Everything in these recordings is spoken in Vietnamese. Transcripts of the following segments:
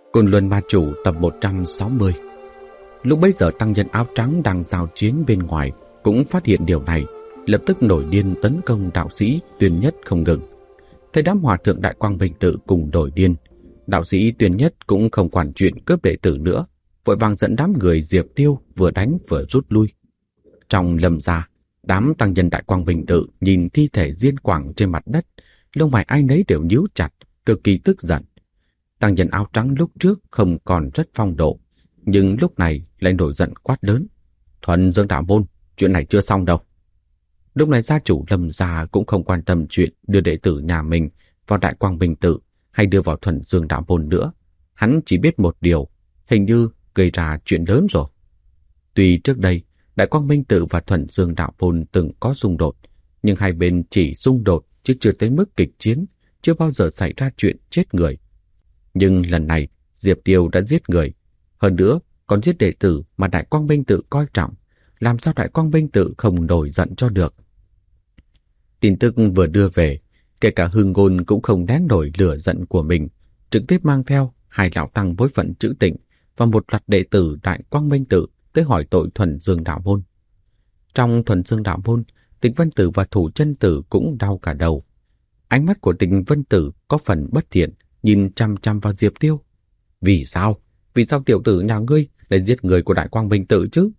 Côn Luân Ma Chủ tập 160. Lúc bấy giờ tăng nhân áo trắng đang giao chiến bên ngoài cũng phát hiện điều này, lập tức nổi điên tấn công đạo sĩ Tuyên Nhất không ngừng. Thấy đám hòa thượng Đại Quang Minh Tự cùng nổi điên, đạo sĩ Tuyên Nhất cũng không quản chuyện cướp đệ tử nữa, vội vàng dẫn đám người Diệp Tiêu vừa đánh vừa rút lui. Trong lâm gia, đám tăng nhân Đại Quang Minh Tự nhìn thi thể diên quảng trên mặt đất, lông mày ai nấy đều nhíu chặt, cực kỳ tức giận. Tăng nhân áo trắng lúc trước không còn rất phong độ, nhưng lúc này lại nổi giận quát lớn: Thuần Dương Đạo Môn, chuyện này chưa xong đâu. Lúc này gia chủ Lâm gia cũng không quan tâm chuyện đưa đệ tử nhà mình vào Đại Quang Minh Tự hay đưa vào Thuần Dương Đạo Môn nữa. Hắn chỉ biết một điều, hình như gây ra chuyện lớn rồi. Tuy trước đây Đại Quang Minh Tự và Thuần Dương Đạo Môn từng có xung đột, nhưng hai bên chỉ xung đột chứ chưa tới mức kịch chiến, chưa bao giờ xảy ra chuyện chết người. Nhưng lần này Diệp Tiêu đã giết người, hơn nữa còn giết đệ tử mà Đại Quang Minh Tự coi trọng, làm sao Đại Quang Minh Tự không nổi giận cho được. Tin tức vừa đưa về, kể cả Hưng Ngôn cũng không nén nổi lửa giận của mình, trực tiếp mang theo hai lão tăng bối phận trữ Tịnh và một loạt đệ tử Đại Quang Minh Tự tới hỏi tội Thuần Dương Đạo Môn. Trong Thuần Dương Đạo Môn, Tịch Vân Tử và Thủ Chân Tử cũng đau cả đầu. Ánh mắt của Tịch Vân Tử có phần bất thiện, nhìn chăm chăm vào Diệp Tiêu. Vì sao? Vì sao tiểu tử nhà ngươi lại giết người của Đại Quang Minh Tự chứ?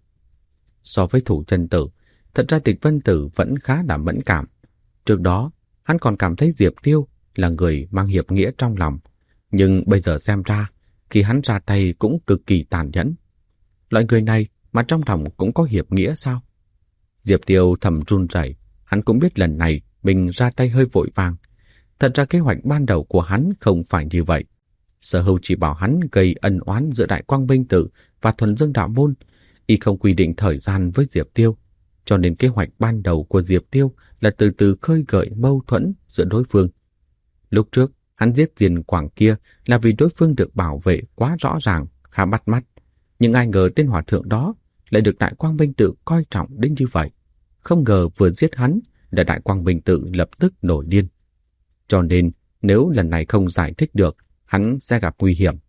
So với Thủ Chân Tử, thật ra Tịch Vân Tử vẫn khá là mẫn cảm. Trước đó, hắn còn cảm thấy Diệp Tiêu là người mang hiệp nghĩa trong lòng. Nhưng bây giờ xem ra, khi hắn ra tay cũng cực kỳ tàn nhẫn. Loại người này mà trong lòng cũng có hiệp nghĩa sao? Diệp Tiêu thầm run rẩy, hắn cũng biết lần này mình ra tay hơi vội vàng. Thật ra kế hoạch ban đầu của hắn không phải như vậy. Sở Hưu chỉ bảo hắn gây ân oán giữa Đại Quang Minh Tự và Thuần Dương Đạo Môn, y không quy định thời gian với Diệp Tiêu, cho nên kế hoạch ban đầu của Diệp Tiêu là từ từ khơi gợi mâu thuẫn giữa đối phương. Lúc trước, hắn giết Diên Quảng kia là vì đối phương được bảo vệ quá rõ ràng, khá bắt mắt. Nhưng ai ngờ tên hòa thượng đó lại được Đại Quang Minh Tự coi trọng đến như vậy. Không ngờ vừa giết hắn là Đại Quang Minh Tự lập tức nổi điên. Cho nên, nếu lần này không giải thích được, hắn sẽ gặp nguy hiểm.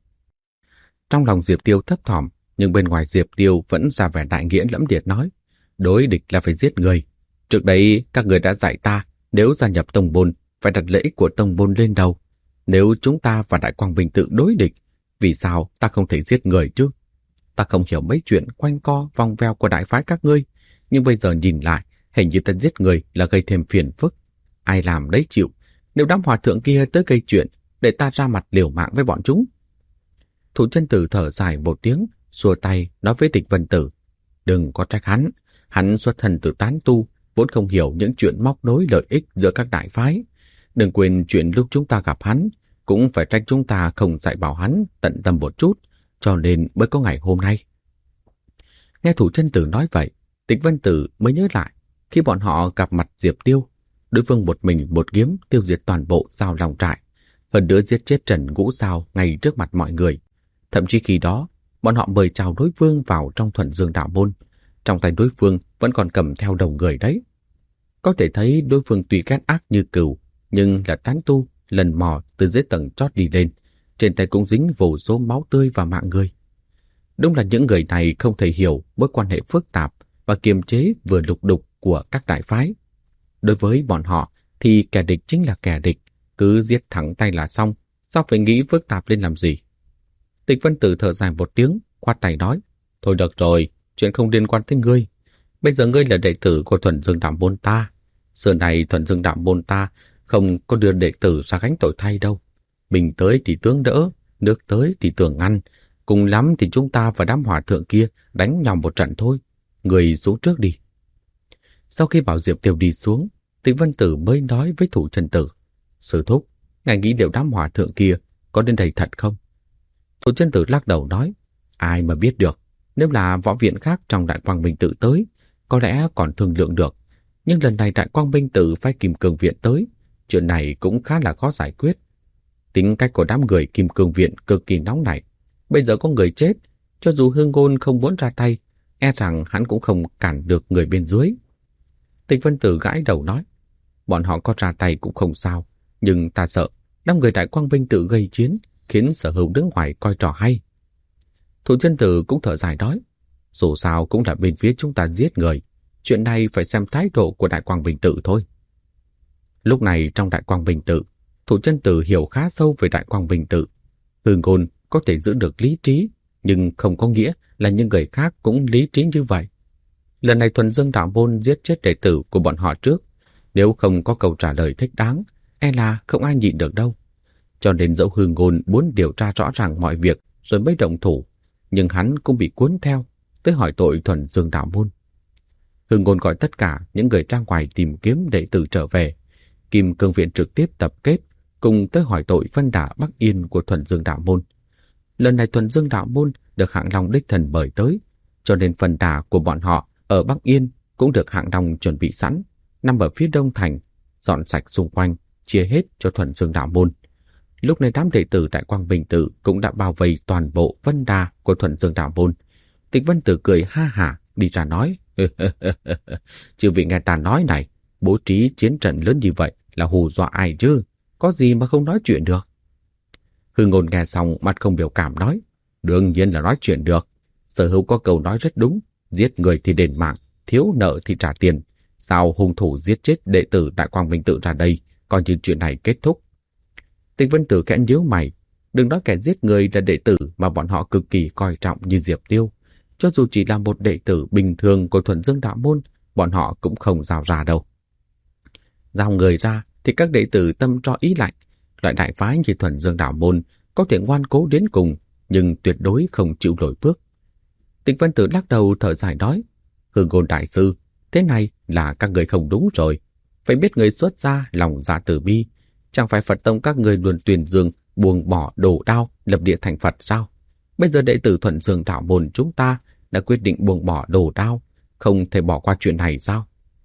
Trong lòng Diệp Tiêu thấp thỏm, nhưng bên ngoài Diệp Tiêu vẫn ra vẻ đại nghĩa lẫm liệt nói: đối địch là phải giết người. Trước đấy các người đã dạy ta, nếu gia nhập tông môn phải đặt lợi ích của tông môn lên đầu. Nếu chúng ta và Đại Quang Minh Tự đối địch, vì sao ta không thể giết người chứ? Ta không hiểu mấy chuyện quanh co vòng vèo của đại phái các ngươi, nhưng bây giờ nhìn lại, hình như ta giết người là gây thêm phiền phức. Ai làm đấy chịu. Nếu đám hòa thượng kia tới gây chuyện, để ta ra mặt liều mạng với bọn chúng. Thủ Chân Tử thở dài một tiếng, xua tay nói với Tịch Vân Tử: đừng có trách hắn, hắn xuất thân từ tán tu, vốn không hiểu những chuyện móc nối lợi ích giữa các đại phái. Đừng quên chuyện lúc chúng ta gặp hắn, cũng phải trách chúng ta không dạy bảo hắn tận tâm một chút, cho nên mới có ngày hôm nay. Nghe Thủ Chân Tử nói vậy, Tịch Vân Tử mới nhớ lại, khi bọn họ gặp mặt Diệp Tiêu, đối phương một mình một kiếm tiêu diệt toàn bộ Giao Long trại, hơn nữa giết chết Trần Ngũ Giao ngay trước mặt mọi người. Thậm chí khi đó, bọn họ mời chào đối phương vào trong Thuần Dương Đạo Môn. Trong tay đối phương vẫn còn cầm theo đầu người đấy. Có thể thấy đối phương tuy ghét ác như cừu, nhưng là tán tu, lần mò từ dưới tầng chót đi lên, trên tay cũng dính vô số máu tươi và mạng người. Đúng là những người này không thể hiểu mối quan hệ phức tạp và kiềm chế vừa lục đục của các đại phái. Đối với bọn họ thì kẻ địch chính là kẻ địch, cứ giết thẳng tay là xong, sao phải nghĩ phức tạp lên làm gì? Tịch Vân Tử thở dài một tiếng, khoát tay nói: thôi được rồi, chuyện không liên quan tới ngươi. Bây giờ ngươi là đệ tử của Thuần Dương Đạo Môn ta. Xưa này Thuần Dương Đạo Môn ta không có đưa đệ tử ra gánh tội thay đâu. Bình tới thì tướng đỡ, nước tới thì tường ngăn. Cùng lắm thì chúng ta và đám hòa thượng kia đánh nhau một trận thôi. Người xuống trước đi. Sau khi bảo Diệp Tiêu đi xuống, Tịch Vân Tử mới nói với Thủ Chân Tử: sư thúc, ngài nghĩ liệu đám hòa thượng kia có đến đây thật không? Thủ Chân Tử lắc đầu nói: ai mà biết được. Nếu là võ viện khác trong Đại Quang Minh Tự tới, có lẽ còn thương lượng được. Nhưng lần này Đại Quang Minh Tự phái Kim Cương Viện tới, chuyện này cũng khá là khó giải quyết. Tính cách của đám người Kim Cương Viện cực kỳ nóng nảy. Bây giờ có người chết, cho dù Hưng Ngôn không muốn ra tay, e rằng hắn cũng không cản được người bên dưới. Tịch Vân Tử gãi đầu nói: bọn họ có ra tay cũng không sao, nhưng ta sợ đám người Đại Quang Minh Tự gây chiến, khiến Sở Hữu đứng ngoài coi trò hay. Thủ chân tử cũng thở dài nói, dù sao cũng là bên phía chúng ta giết người, chuyện này phải xem thái độ của Đại Quang Bình Tự thôi. Lúc này trong Đại Quang Bình Tự, Thủ chân tử hiểu khá sâu về Đại Quang Bình Tự. Hư Ngôn có thể giữ được lý trí, nhưng không có nghĩa là những người khác cũng lý trí như vậy. Lần này Thuần Dương Đạo Môn giết chết đệ tử của bọn họ trước, nếu không có câu trả lời thích đáng, e là không ai nhịn được đâu. Cho nên dẫu Hư Ngôn muốn điều tra rõ ràng mọi việc rồi mới động thủ, nhưng hắn cũng bị cuốn theo, tới hỏi tội Thuần Dương Đạo Môn. Hư Ngôn gọi tất cả những người ra ngoài tìm kiếm đệ tử trở về. Kim Cương Viện trực tiếp tập kết, cùng tới hỏi tội phân đà Bắc Yên của Thuần Dương Đạo Môn. Lần này Thuần Dương Đạo Môn được Hạng Long đích thần mời tới, cho nên phân đà của bọn họ ở Bắc Yên cũng được Hạng Long chuẩn bị sẵn, nằm ở phía đông thành, dọn sạch xung quanh, chia hết cho Thuần Dương Đạo Môn. Lúc này đám đệ tử Đại Quang Bình Tự cũng đã bao vây toàn bộ phân đà của Thuần Dương Đạo Môn. Tịch Vân Tử cười ha hả đi ra nói, chư vị nghe ta nói này, bố trí chiến trận lớn như vậy là hù dọa ai chứ, có gì mà không nói chuyện được. Hư Ngôn nghe xong mặt không biểu cảm nói, đương nhiên là nói chuyện được. Sở Hữu có câu nói rất đúng, giết người thì đền mạng, thiếu nợ thì trả tiền. Sao hung thủ giết chết đệ tử Đại Quang Bình Tự ra đây, coi như chuyện này kết thúc. Tịch Vân Tử khẽ nhíu mày, đừng nói kẻ giết người là đệ tử mà bọn họ cực kỳ coi trọng như Diệp Tiêu. Cho dù chỉ là một đệ tử bình thường của Thuần Dương Đạo Môn, bọn họ cũng không giao ra đâu. Giao người ra thì các đệ tử tâm cho ý lạnh. Loại đại phái như Thuần Dương Đạo Môn có thể ngoan cố đến cùng, nhưng tuyệt đối không chịu lùi bước. Tịch Vân Tử lắc đầu thở dài nói, Hư Ngôn đại sư, thế này là các người không đúng rồi. Phải biết người xuất gia lòng dạ từ bi, chẳng phải Phật tông các người luôn tuyên dương buông bỏ đồ đao lập địa thành Phật sao? Bây giờ đệ tử Thuần Dương Đạo Môn chúng ta đã quyết định buông bỏ đồ đao, không thể bỏ qua chuyện này sao?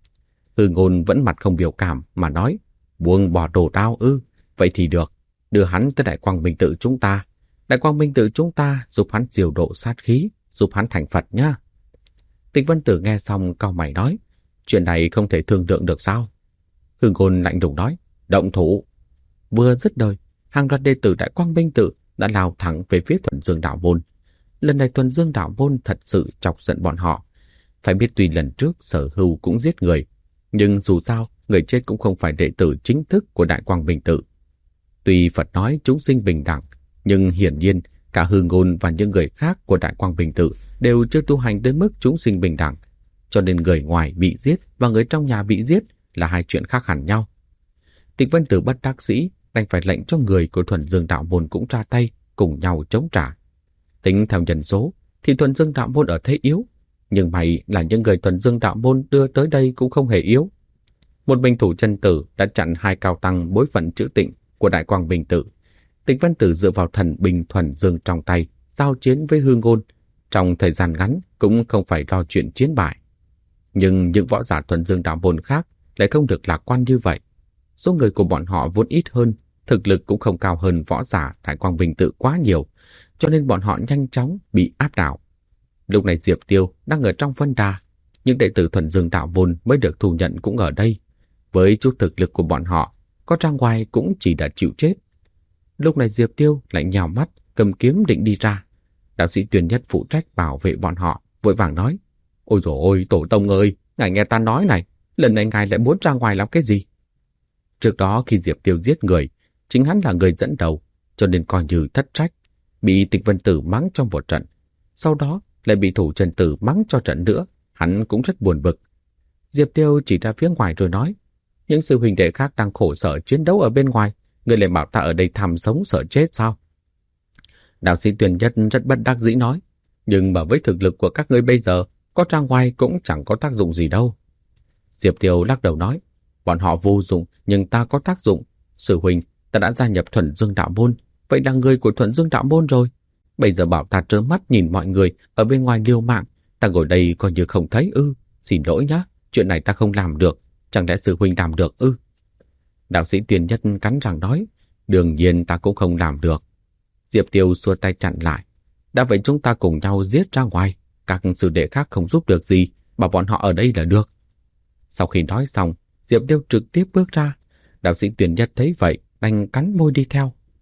Hư Ngôn vẫn mặt không biểu cảm mà nói, buông bỏ đồ đao ư? Vậy thì được, đưa hắn tới Đại Quang Bình Tự chúng ta. Đại Quang Bình Tự chúng ta giúp hắn diều độ sát khí, giúp hắn thành Phật nhá. Tịch Vân Tử nghe xong cau mày nói, chuyện này không thể thương lượng được sao? Hư Ngôn lạnh lùng nói, động thủ. Vừa dứt lời, hàng loạt đệ tử Đại Quang Bình Tự đã lao thẳng về phía Thuần Dương Đạo Môn. Lần này Thuần Dương Đạo Môn thật sự chọc giận bọn họ. Phải biết tuy lần trước Sở Hữu cũng giết người, nhưng dù sao người chết cũng không phải đệ tử chính thức của Đại Quang Bình Tự. Tuy Phật nói chúng sinh bình đẳng, nhưng hiển nhiên cả Hư Ngôn và những người khác của Đại Quang Bình Tự đều chưa tu hành tới mức chúng sinh bình đẳng, cho nên người ngoài bị giết và người trong nhà bị giết là hai chuyện khác hẳn nhau. Tịch Vân Tử bất đắc dĩ đành phải lệnh cho người của Thuần Dương Đạo Môn cũng ra tay cùng nhau chống trả. Tính theo nhân số thì Thuần Dương Đạo Môn ở thế yếu, nhưng may là những người Thuần Dương Đạo Môn đưa tới đây cũng không hề yếu. Một mình Thủ chân tử đã chặn hai cao tăng bối phận trữ tịnh của Đại Quang Bình Tự. Tịch Vân Tử dựa vào thần binh Thuần Dương trong tay, giao chiến với Hư Ngôn. Trong thời gian ngắn cũng không phải lo chuyện chiến bại. Nhưng những võ giả Thuần Dương Đạo Môn khác lại không được lạc quan như vậy. Số người của bọn họ vốn ít hơn, thực lực cũng không cao hơn võ giả Đại Quang Bình Tự quá nhiều, cho nên bọn họ nhanh chóng bị áp đảo. Lúc này Diệp Tiêu đang ở trong phân đà, những đệ tử Thuần Dương Đạo Môn mới được thu nhận cũng ở đây. Với chút thực lực của bọn họ, có ra ngoài cũng chỉ đã chịu chết. Lúc này Diệp Tiêu lại nhào mắt, cầm kiếm định đi ra. Đạo sĩ Tuyền Nhất phụ trách bảo vệ bọn họ, vội vàng nói, ôi dồi ôi, Tổ Tông ơi, ngài nghe ta nói này, lần này ngài lại muốn ra ngoài làm cái gì? Trước đó khi Diệp Tiêu giết người, chính hắn là người dẫn đầu, cho nên coi như thất trách, bị Tịch Vân Tử mắng trong một trận. Sau đó lại bị Thủ Trần Tử mắng cho trận nữa, hắn cũng rất buồn bực. Diệp Tiêu chỉ ra phía ngoài rồi nói, những sư huynh đệ khác đang khổ sở chiến đấu ở bên ngoài, người lại bảo ta ở đây tham sống sợ chết sao? Đạo sĩ Tuyền Nhất rất bất đắc dĩ nói, nhưng mà với thực lực của các ngươi bây giờ, có ra ngoài cũng chẳng có tác dụng gì đâu. Diệp Tiêu lắc đầu nói, bọn họ vô dụng nhưng ta có tác dụng. Sư huynh, ta đã gia nhập Thuần Dương Đạo Môn, vậy là người của Thuần Dương Đạo Môn rồi. Bây giờ bảo ta trơ mắt nhìn mọi người ở bên ngoài liều mạng, ta ngồi đây coi như không thấy ư? Xin lỗi nhá, chuyện này ta không làm được, chẳng lẽ sư huynh làm được ư? Đạo sĩ Tuyền Nhất cắn răng nói, đương nhiên ta cũng không làm được. Diệp Tiêu xua tay chặn lại, đã vậy chúng ta cùng nhau giết ra ngoài, các sư đệ khác không giúp được gì, bảo bọn họ ở đây là được. Sau khi nói xong, Diệp Tiêu trực tiếp bước ra. Đạo sĩ Tuyền Nhất thấy vậy, đành cắn môi đi theo.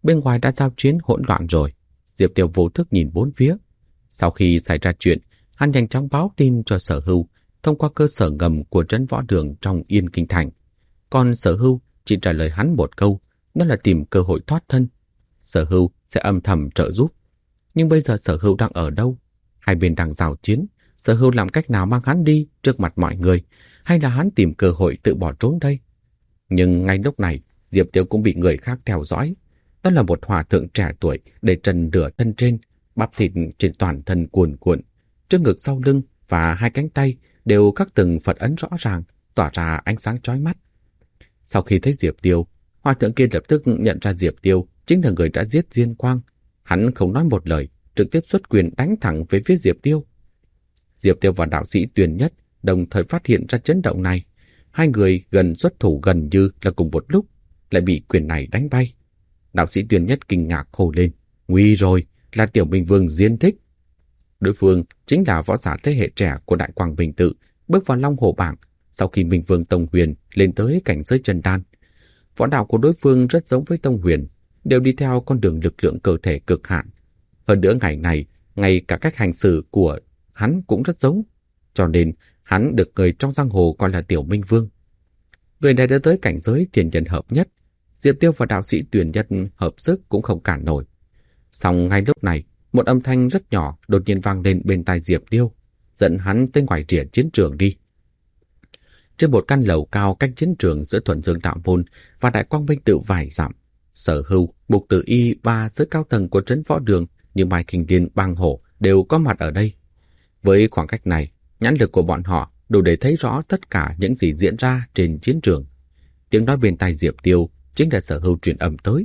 Bên ngoài đã giao chiến hỗn loạn rồi. Diệp Tiêu vô thức nhìn bốn phía. Sau khi xảy ra chuyện, hắn nhanh chóng báo tin cho Sở Hưu thông qua cơ sở ngầm của trấn võ đường trong Yên Kinh Thành. Còn Sở Hưu chỉ trả lời hắn một câu, đó là tìm cơ hội thoát thân. Sở Hưu sẽ âm thầm trợ giúp. Nhưng bây giờ Sở Hưu đang ở đâu? Hai bên đang giao chiến, Sở Hưu làm cách nào mang hắn đi trước mặt mọi người, hay là hắn tìm cơ hội tự bỏ trốn đây? Nhưng ngay lúc này, Diệp Tiêu cũng bị người khác theo dõi. Đó là một hòa thượng trẻ tuổi để trần nửa thân trên, bắp thịt trên toàn thân cuồn cuộn, trước ngực sau lưng và hai cánh tay đều các từng Phật ấn rõ ràng, tỏa ra ánh sáng chói mắt. Sau khi thấy Diệp Tiêu, hòa thượng kia lập tức nhận ra Diệp Tiêu chính là người đã giết Diên Quang. Hắn không nói một lời, trực tiếp xuất quyền đánh thẳng về phía Diệp Tiêu. Diệp Tiêu và đạo sĩ Tuyền Nhất đồng thời phát hiện ra chấn động này. Hai người xuất thủ gần như là cùng một lúc, lại bị quyền này đánh bay. Đạo sĩ Tuyền Nhất kinh ngạc hô lên, nguy rồi, là Tiểu Minh Vương Diên Thích. Đối phương chính là võ giả thế hệ trẻ của Đại Quang Minh Tự, bước vào Long Hổ bảng sau khi Minh Vương Tông Huyền lên tới cảnh giới chân đan. Võ đạo của đối phương rất giống với Tông Huyền, đều đi theo con đường lực lượng cơ thể cực hạn. Hơn nữa ngày này, ngay cả cách hành xử của hắn cũng rất giống, cho nên hắn được người trong giang hồ gọi là Tiểu Minh Vương. Người này đã tới cảnh giới tiền nhân hợp nhất, Diệp Tiêu và đạo sĩ Tuyền Nhất hợp sức cũng không cản nổi. Song ngay lúc này, một âm thanh rất nhỏ đột nhiên vang lên bên tai Diệp Tiêu, dẫn hắn tới ngoài rìa chiến trường đi. Trên một căn lầu cao cách chiến trường giữa Thuận Dương Đạo Môn và Đại Quang Minh Tự vài dặm, Sở Hưu, Mục Tử Y và giới cao tầng của trấn võ đường như Mai Kinh Điên, Bang Hổ đều có mặt ở đây. Với khoảng cách này, nhãn lực của bọn họ đủ để thấy rõ tất cả những gì diễn ra trên chiến trường. Tiếng nói bên tai Diệp Tiêu chính là Sở Hưu truyền âm tới.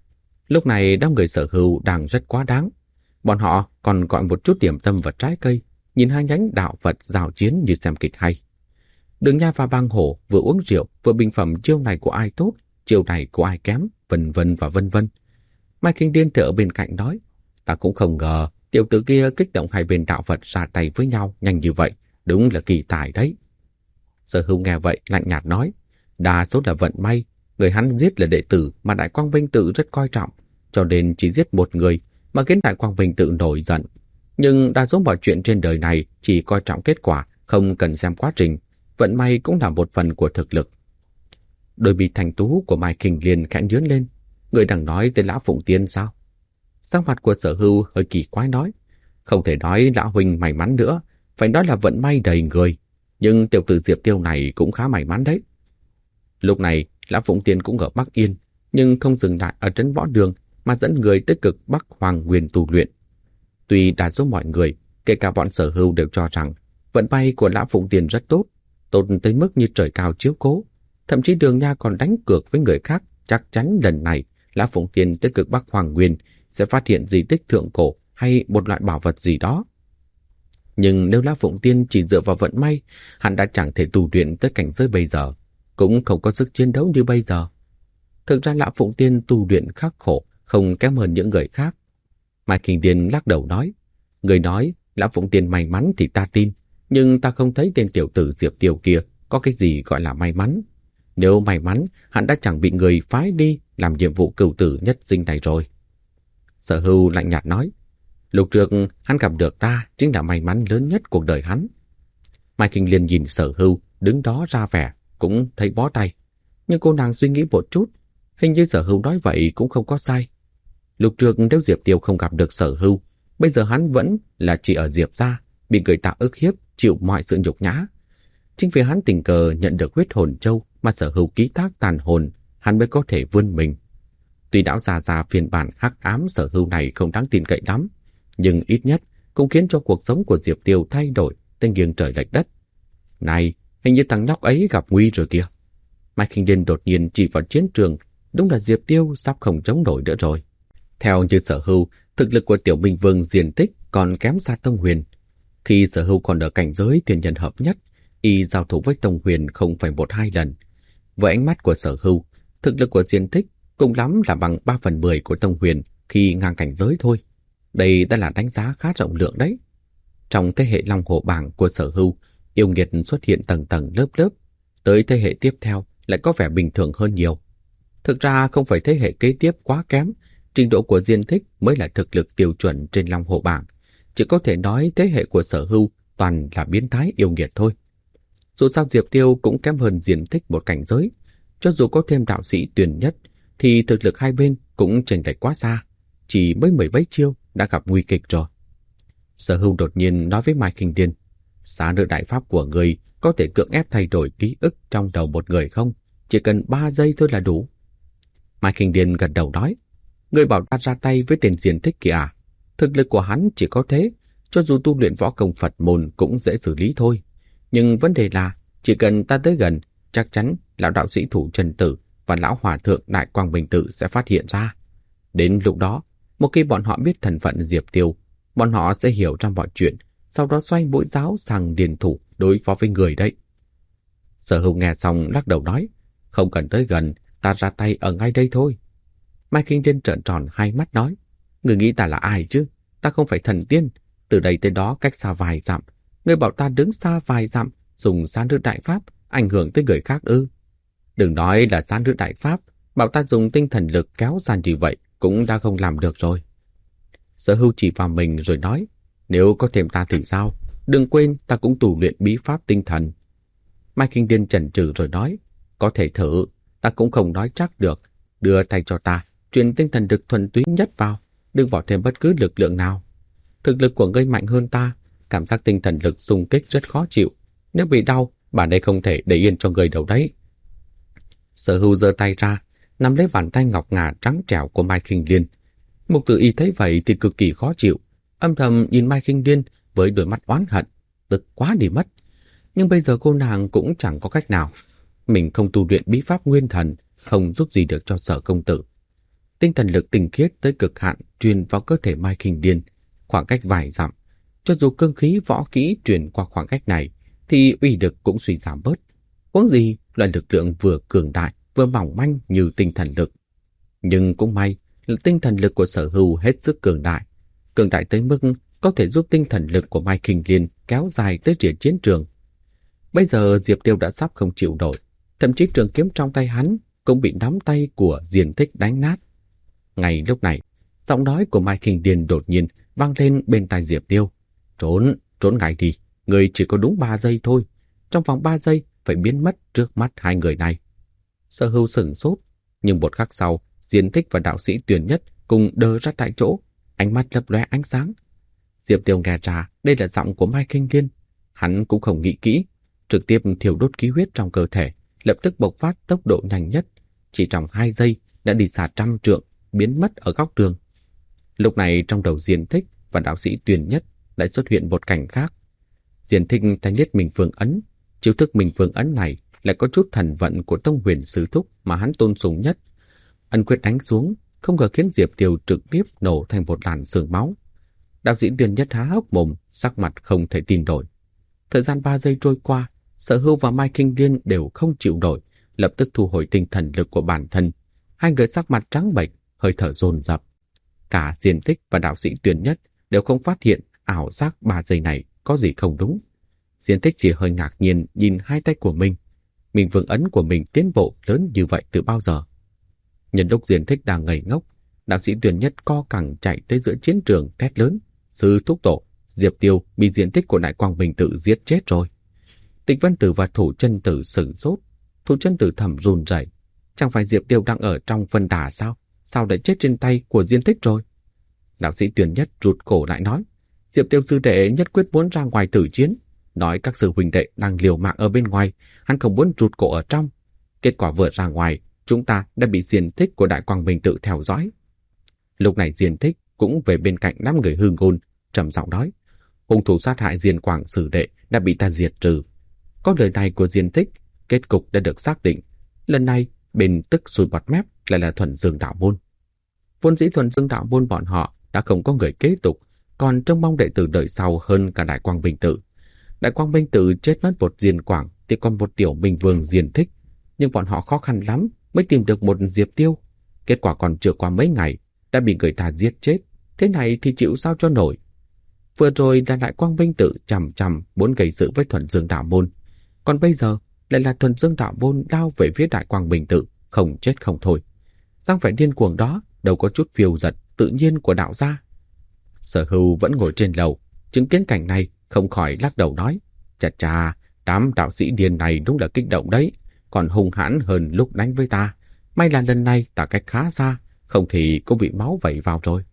Lúc này đám người Sở Hưu đang rất quá đáng. Bọn họ còn gọi một chút điểm tâm và trái cây, nhìn hai nhánh đạo Phật giao chiến như xem kịch hay. Đường Nha và Bang Hổ vừa uống rượu vừa bình phẩm chiêu này của ai tốt, chiêu này của ai kém, vân vân và vân vân. Mai Kinh Điên thì ở bên cạnh nói, ta cũng không ngờ tiểu tử kia kích động hai bên đạo Phật ra tay với nhau nhanh như vậy, đúng là kỳ tài đấy. Sở Hưu nghe vậy lạnh nhạt nói, đa số là vận may, người hắn giết là đệ tử mà Đại Quang Minh Tự rất coi trọng, cho nên chỉ giết một người mà khiến Đại Quang Minh Tự nổi giận. Nhưng đa số mọi chuyện trên đời này chỉ coi trọng kết quả, không cần xem quá trình, vận may cũng là một phần của thực lực. Đôi mi thành tú của Mai Kinh Liên khẽ nhướng lên, người đang nói tới Lão Phụng Tiên sao? Sắc mặt của Sở Hưu hơi kỳ quái nói, không thể nói Lão Huynh may mắn nữa, phải nói là vận may đầy người, nhưng tiểu tử Diệp Tiêu này cũng khá may mắn đấy. Lúc này, Lão Phụng Tiên cũng ở Bắc Yên, nhưng không dừng lại ở trấn võ đường mà dẫn người tới cực Bắc Hoàng Nguyên tu luyện. Tuy đa số mọi người, kể cả bọn Sở Hưu đều cho rằng vận may của Lão Phụng Tiên rất tốt, tốt tới mức như trời cao chiếu cố. Thậm chí Đường Nha còn đánh cược với người khác, chắc chắn lần này Lão Phụng Tiên tới cực Bắc Hoàng Nguyên sẽ phát hiện di tích thượng cổ hay một loại bảo vật gì đó. Nhưng nếu Lão Phụng Tiên chỉ dựa vào vận may, hắn đã chẳng thể tu luyện tới cảnh giới bây giờ, cũng không có sức chiến đấu như bây giờ. Thực ra Lão Phụng Tiên tu luyện khắc khổ, không kém hơn những người khác. Mai Kinh Điên lắc đầu nói, người nói Lão Phụng Tiên may mắn thì ta tin, nhưng ta không thấy tên tiểu tử Diệp Tiêu kia có cái gì gọi là may mắn. Nếu may mắn, hắn đã chẳng bị người phái đi làm nhiệm vụ cửu tử nhất sinh này rồi. Sở Hưu lạnh nhạt nói, lúc trước hắn gặp được ta chính là may mắn lớn nhất cuộc đời hắn. Mai Kinh Liên nhìn Sở Hưu đứng đó ra vẻ, cũng thấy bó tay. Nhưng cô nàng suy nghĩ một chút, hình như Sở Hưu nói vậy cũng không có sai. Lúc trước nếu Diệp Tiêu không gặp được Sở Hưu, bây giờ hắn vẫn là chỉ ở Diệp gia, bị người ta ức hiếp, chịu mọi sự nhục nhã. Chính vì hắn tình cờ nhận được huyết hồn châu mà Sở Hưu ký thác tàn hồn, hắn mới có thể vươn mình. Tuy lão già phiên bản hắc ám Sở Hưu này không đáng tin cậy lắm, nhưng ít nhất cũng khiến cho cuộc sống của Diệp Tiêu thay đổi tới nghiêng trời lệch đất. Này, hình như thằng nhóc ấy gặp nguy rồi kìa. Mai Kinh Điên đột nhiên chỉ vào chiến trường, đúng là Diệp Tiêu sắp không chống nổi nữa rồi. Theo như Sở Hưu, thực lực của Tiểu Minh Vương Diên Tích còn kém xa Tông Huyền. Khi Sở Hưu còn ở cảnh giới tiền nhân hợp nhất, y giao thủ với Tông Huyền không phải 1-2 lần. Với ánh mắt của Sở Hưu, thực lực của Diên Tích cũng lắm là bằng 3/10 của Tông Huyền khi ngang cảnh giới thôi. Đây đã là đánh giá khá rộng lượng đấy. Trong thế hệ Long Hổ bảng của Sở Hưu, yêu nghiệt xuất hiện tầng tầng lớp lớp, tới thế hệ tiếp theo lại có vẻ bình thường hơn nhiều. Thực ra không phải thế hệ kế tiếp quá kém, Trình độ của Diên Thích mới là thực lực tiêu chuẩn trên Long Hổ bảng. Chỉ có thể nói thế hệ của Sở Hưu toàn là biến thái yêu nghiệt thôi. Dù sao Diệp Tiêu cũng kém hơn Diên Thích một cảnh giới. Cho dù có thêm đạo sĩ Tuyền Nhất thì thực lực hai bên cũng chênh lệch quá xa. Chỉ mới 17 chiêu đã gặp nguy kịch rồi. Sở Hưu đột nhiên nói với Mai Kinh Điên, xá nữ đại pháp của người có thể cưỡng ép thay đổi ký ức trong đầu một người không? Chỉ cần 3 giây thôi là đủ. Mai Kinh Điên gật đầu nói, người bảo ta ra tay với tên Diên Thích kìa à? Thực lực của hắn chỉ có thế, cho dù tu luyện võ công Phật môn cũng dễ xử lý thôi. Nhưng vấn đề là, chỉ cần ta tới gần, chắc chắn lão đạo sĩ Thủ Trần Tử và lão hòa thượng Đại Quang Bình Tự sẽ phát hiện ra. Đến lúc đó, một khi bọn họ biết thân phận Diệp Tiêu, bọn họ sẽ hiểu ra mọi chuyện, sau đó xoay mũi giáo sang điền thủ đối phó với người đấy. Sở Hưu nghe xong lắc đầu nói, không cần tới gần, ta ra tay ở ngay đây thôi. Mai Kinh Điên trợn tròn hai mắt nói, người nghĩ ta là ai chứ? Ta không phải thần tiên, từ đây tới đó cách xa vài dặm. Người bảo ta đứng xa vài dặm, dùng sát nữ đại pháp, ảnh hưởng tới người khác ư? Đừng nói là sát nữ đại pháp, bảo ta dùng tinh thần lực kéo gian như vậy cũng đã không làm được rồi. Sở Hưu chỉ vào mình rồi nói, nếu có thêm ta thì sao? Đừng quên ta cũng tu luyện bí pháp tinh thần. Mai Kinh Điên chần chừ rồi nói, có thể thử, ta cũng không nói chắc được. Đưa tay cho ta, truyền tinh thần lực thuần túy nhất vào, đừng bỏ thêm bất cứ lực lượng nào. Thực lực của ngươi mạnh hơn ta, cảm giác tinh thần lực xung kích rất khó chịu. Nếu bị đau, bản đây không thể để yên cho người đâu đấy. Sở Hưu giơ tay ra, nắm lấy bàn tay ngọc ngà trắng trẻo của Mai Kinh Điên. Mục Tử Y thấy vậy thì cực kỳ khó chịu, âm thầm nhìn Mai Kinh Điên với đôi mắt oán hận, tức quá đi mất. Nhưng bây giờ cô nàng cũng chẳng có cách nào. Mình không tu luyện bí pháp nguyên thần, không giúp gì được cho Sở công tử. Tinh thần lực tinh khiết tới cực hạn truyền vào cơ thể Mai Kinh Điên, khoảng cách vài dặm. Cho dù cương khí võ kỹ truyền qua khoảng cách này, thì uy lực cũng suy giảm bớt. Huống gì loại lực lượng vừa cường đại vừa mỏng manh như tinh thần lực. Nhưng cũng may là tinh thần lực của Sở Hưu hết sức cường đại tới mức có thể giúp tinh thần lực của Mai Kinh Điên kéo dài tới rìa chiến trường. Bây giờ Diệp Tiêu đã sắp không chịu nổi, thậm chí trường kiếm trong tay hắn cũng bị nắm tay của Diên Thích đánh nát. Ngay lúc này, giọng nói của Mai Kinh Điên đột nhiên vang lên bên tai Diệp Tiêu. Trốn ngay đi, người chỉ có đúng 3 giây thôi. Trong vòng 3 giây phải biến mất trước mắt hai người này. Sở Hưu sửng sốt, nhưng một khắc sau, Diên Thích và đạo sĩ Tuyền Nhất cùng đờ ra tại chỗ, ánh mắt lấp lóe ánh sáng. Diệp Tiêu nghe ra đây là giọng của Mai Kinh Điên. Hắn cũng không nghĩ kỹ, trực tiếp thiêu đốt khí huyết trong cơ thể, lập tức bộc phát tốc độ nhanh nhất. Chỉ trong 2 giây đã đi xa 100 trượng, biến mất ở góc đường. Lúc này trong đầu Diên Thích và đạo sĩ Tuyền Nhất lại xuất hiện một cảnh khác. Diên Thích thanh niết Minh Phương Ấn, chiêu thức Minh Phương Ấn này lại có chút thần vận của Tông Huyền Sư Thúc mà hắn tôn sùng nhất. Ấn quyết đánh xuống, không ngờ khiến Diệp Tiêu trực tiếp nổ thành một làn sương máu. Đạo sĩ Tuyền Nhất há hốc mồm, sắc mặt không thể tin nổi. Thời gian 3 giây trôi qua, Sở Hưu và Mai Kinh Điên đều không chịu nổi, lập tức thu hồi tinh thần lực của bản thân. Hai người sắc mặt trắng bệch, hơi thở dồn dập. Cả Diên Thích và đạo sĩ Tuyền Nhất đều không phát hiện ảo giác 3 giây này có gì không đúng. Diên Thích chỉ hơi ngạc nhiên nhìn hai tay của mình. Minh Phương Ấn của mình tiến bộ lớn như vậy từ bao giờ? Nhân lúc Diên Thích đang ngây ngốc, đạo sĩ Tuyền Nhất co cẳng chạy tới giữa chiến trường thét lớn. Sư thúc tổ, Diệp Tiêu bị Diên Thích của Đại Quang Bình Tự giết chết rồi. Tịch Vân Tử và Thủ Chân Tử sửng sốt. Thủ Chân Tử thầm run rẩy. Chẳng phải Diệp Tiêu đang ở trong phân đà sao? Sao lại chết trên tay của Diên Thích rồi? Đạo sĩ Tuyền Nhất rụt cổ lại nói, Diệp Tiêu sư đệ nhất quyết muốn ra ngoài tử chiến, nói các sư huynh đệ đang liều mạng ở bên ngoài, hắn không muốn rụt cổ ở trong. Kết quả vừa ra ngoài, chúng ta đã bị Diên Thích của Đại Quang Bình Tự theo dõi. Lúc này Diên Thích cũng về bên cạnh 5 người hư ngôn, trầm giọng nói, hung thủ sát hại Diên Quang sư đệ đã bị ta diệt trừ. Có lời này của Diên Thích, kết cục đã được xác định. Lần này, bên tức sùi bọt mép lại là Thuần Dương Đạo Môn. Vốn dĩ Thuần Dương Đạo Môn bọn họ đã không có người kế tục, còn trông mong đệ tử đợi sau hơn cả Đại Quang Bình Tự. Đại Quang Bình Tự chết mất một Diên Quang thì còn một tiểu Minh Vương Diên Thích, nhưng bọn họ khó khăn lắm mới tìm được một Diệp Tiêu. Kết quả còn chưa qua mấy ngày đã bị người ta giết chết, thế này thì chịu sao cho nổi. Vừa rồi là Đại Quang Bình Tự chằm muốn gây sự với Thuần Dương Đạo Môn, còn bây giờ lại là Thuần Dương Đạo Môn lao về phía Đại Quang Bình Tự, không chết không thôi. Giang phải điên cuồng đó, đâu có chút phiêu dật tự nhiên của đạo gia. Sở Hưu vẫn ngồi trên lầu, chứng kiến cảnh này không khỏi lắc đầu nói, chà chà, đám đạo sĩ điên này đúng là kích động đấy, còn hung hãn hơn lúc đánh với ta. May là lần này ta cách khá xa, không thì cũng bị máu vẩy vào rồi.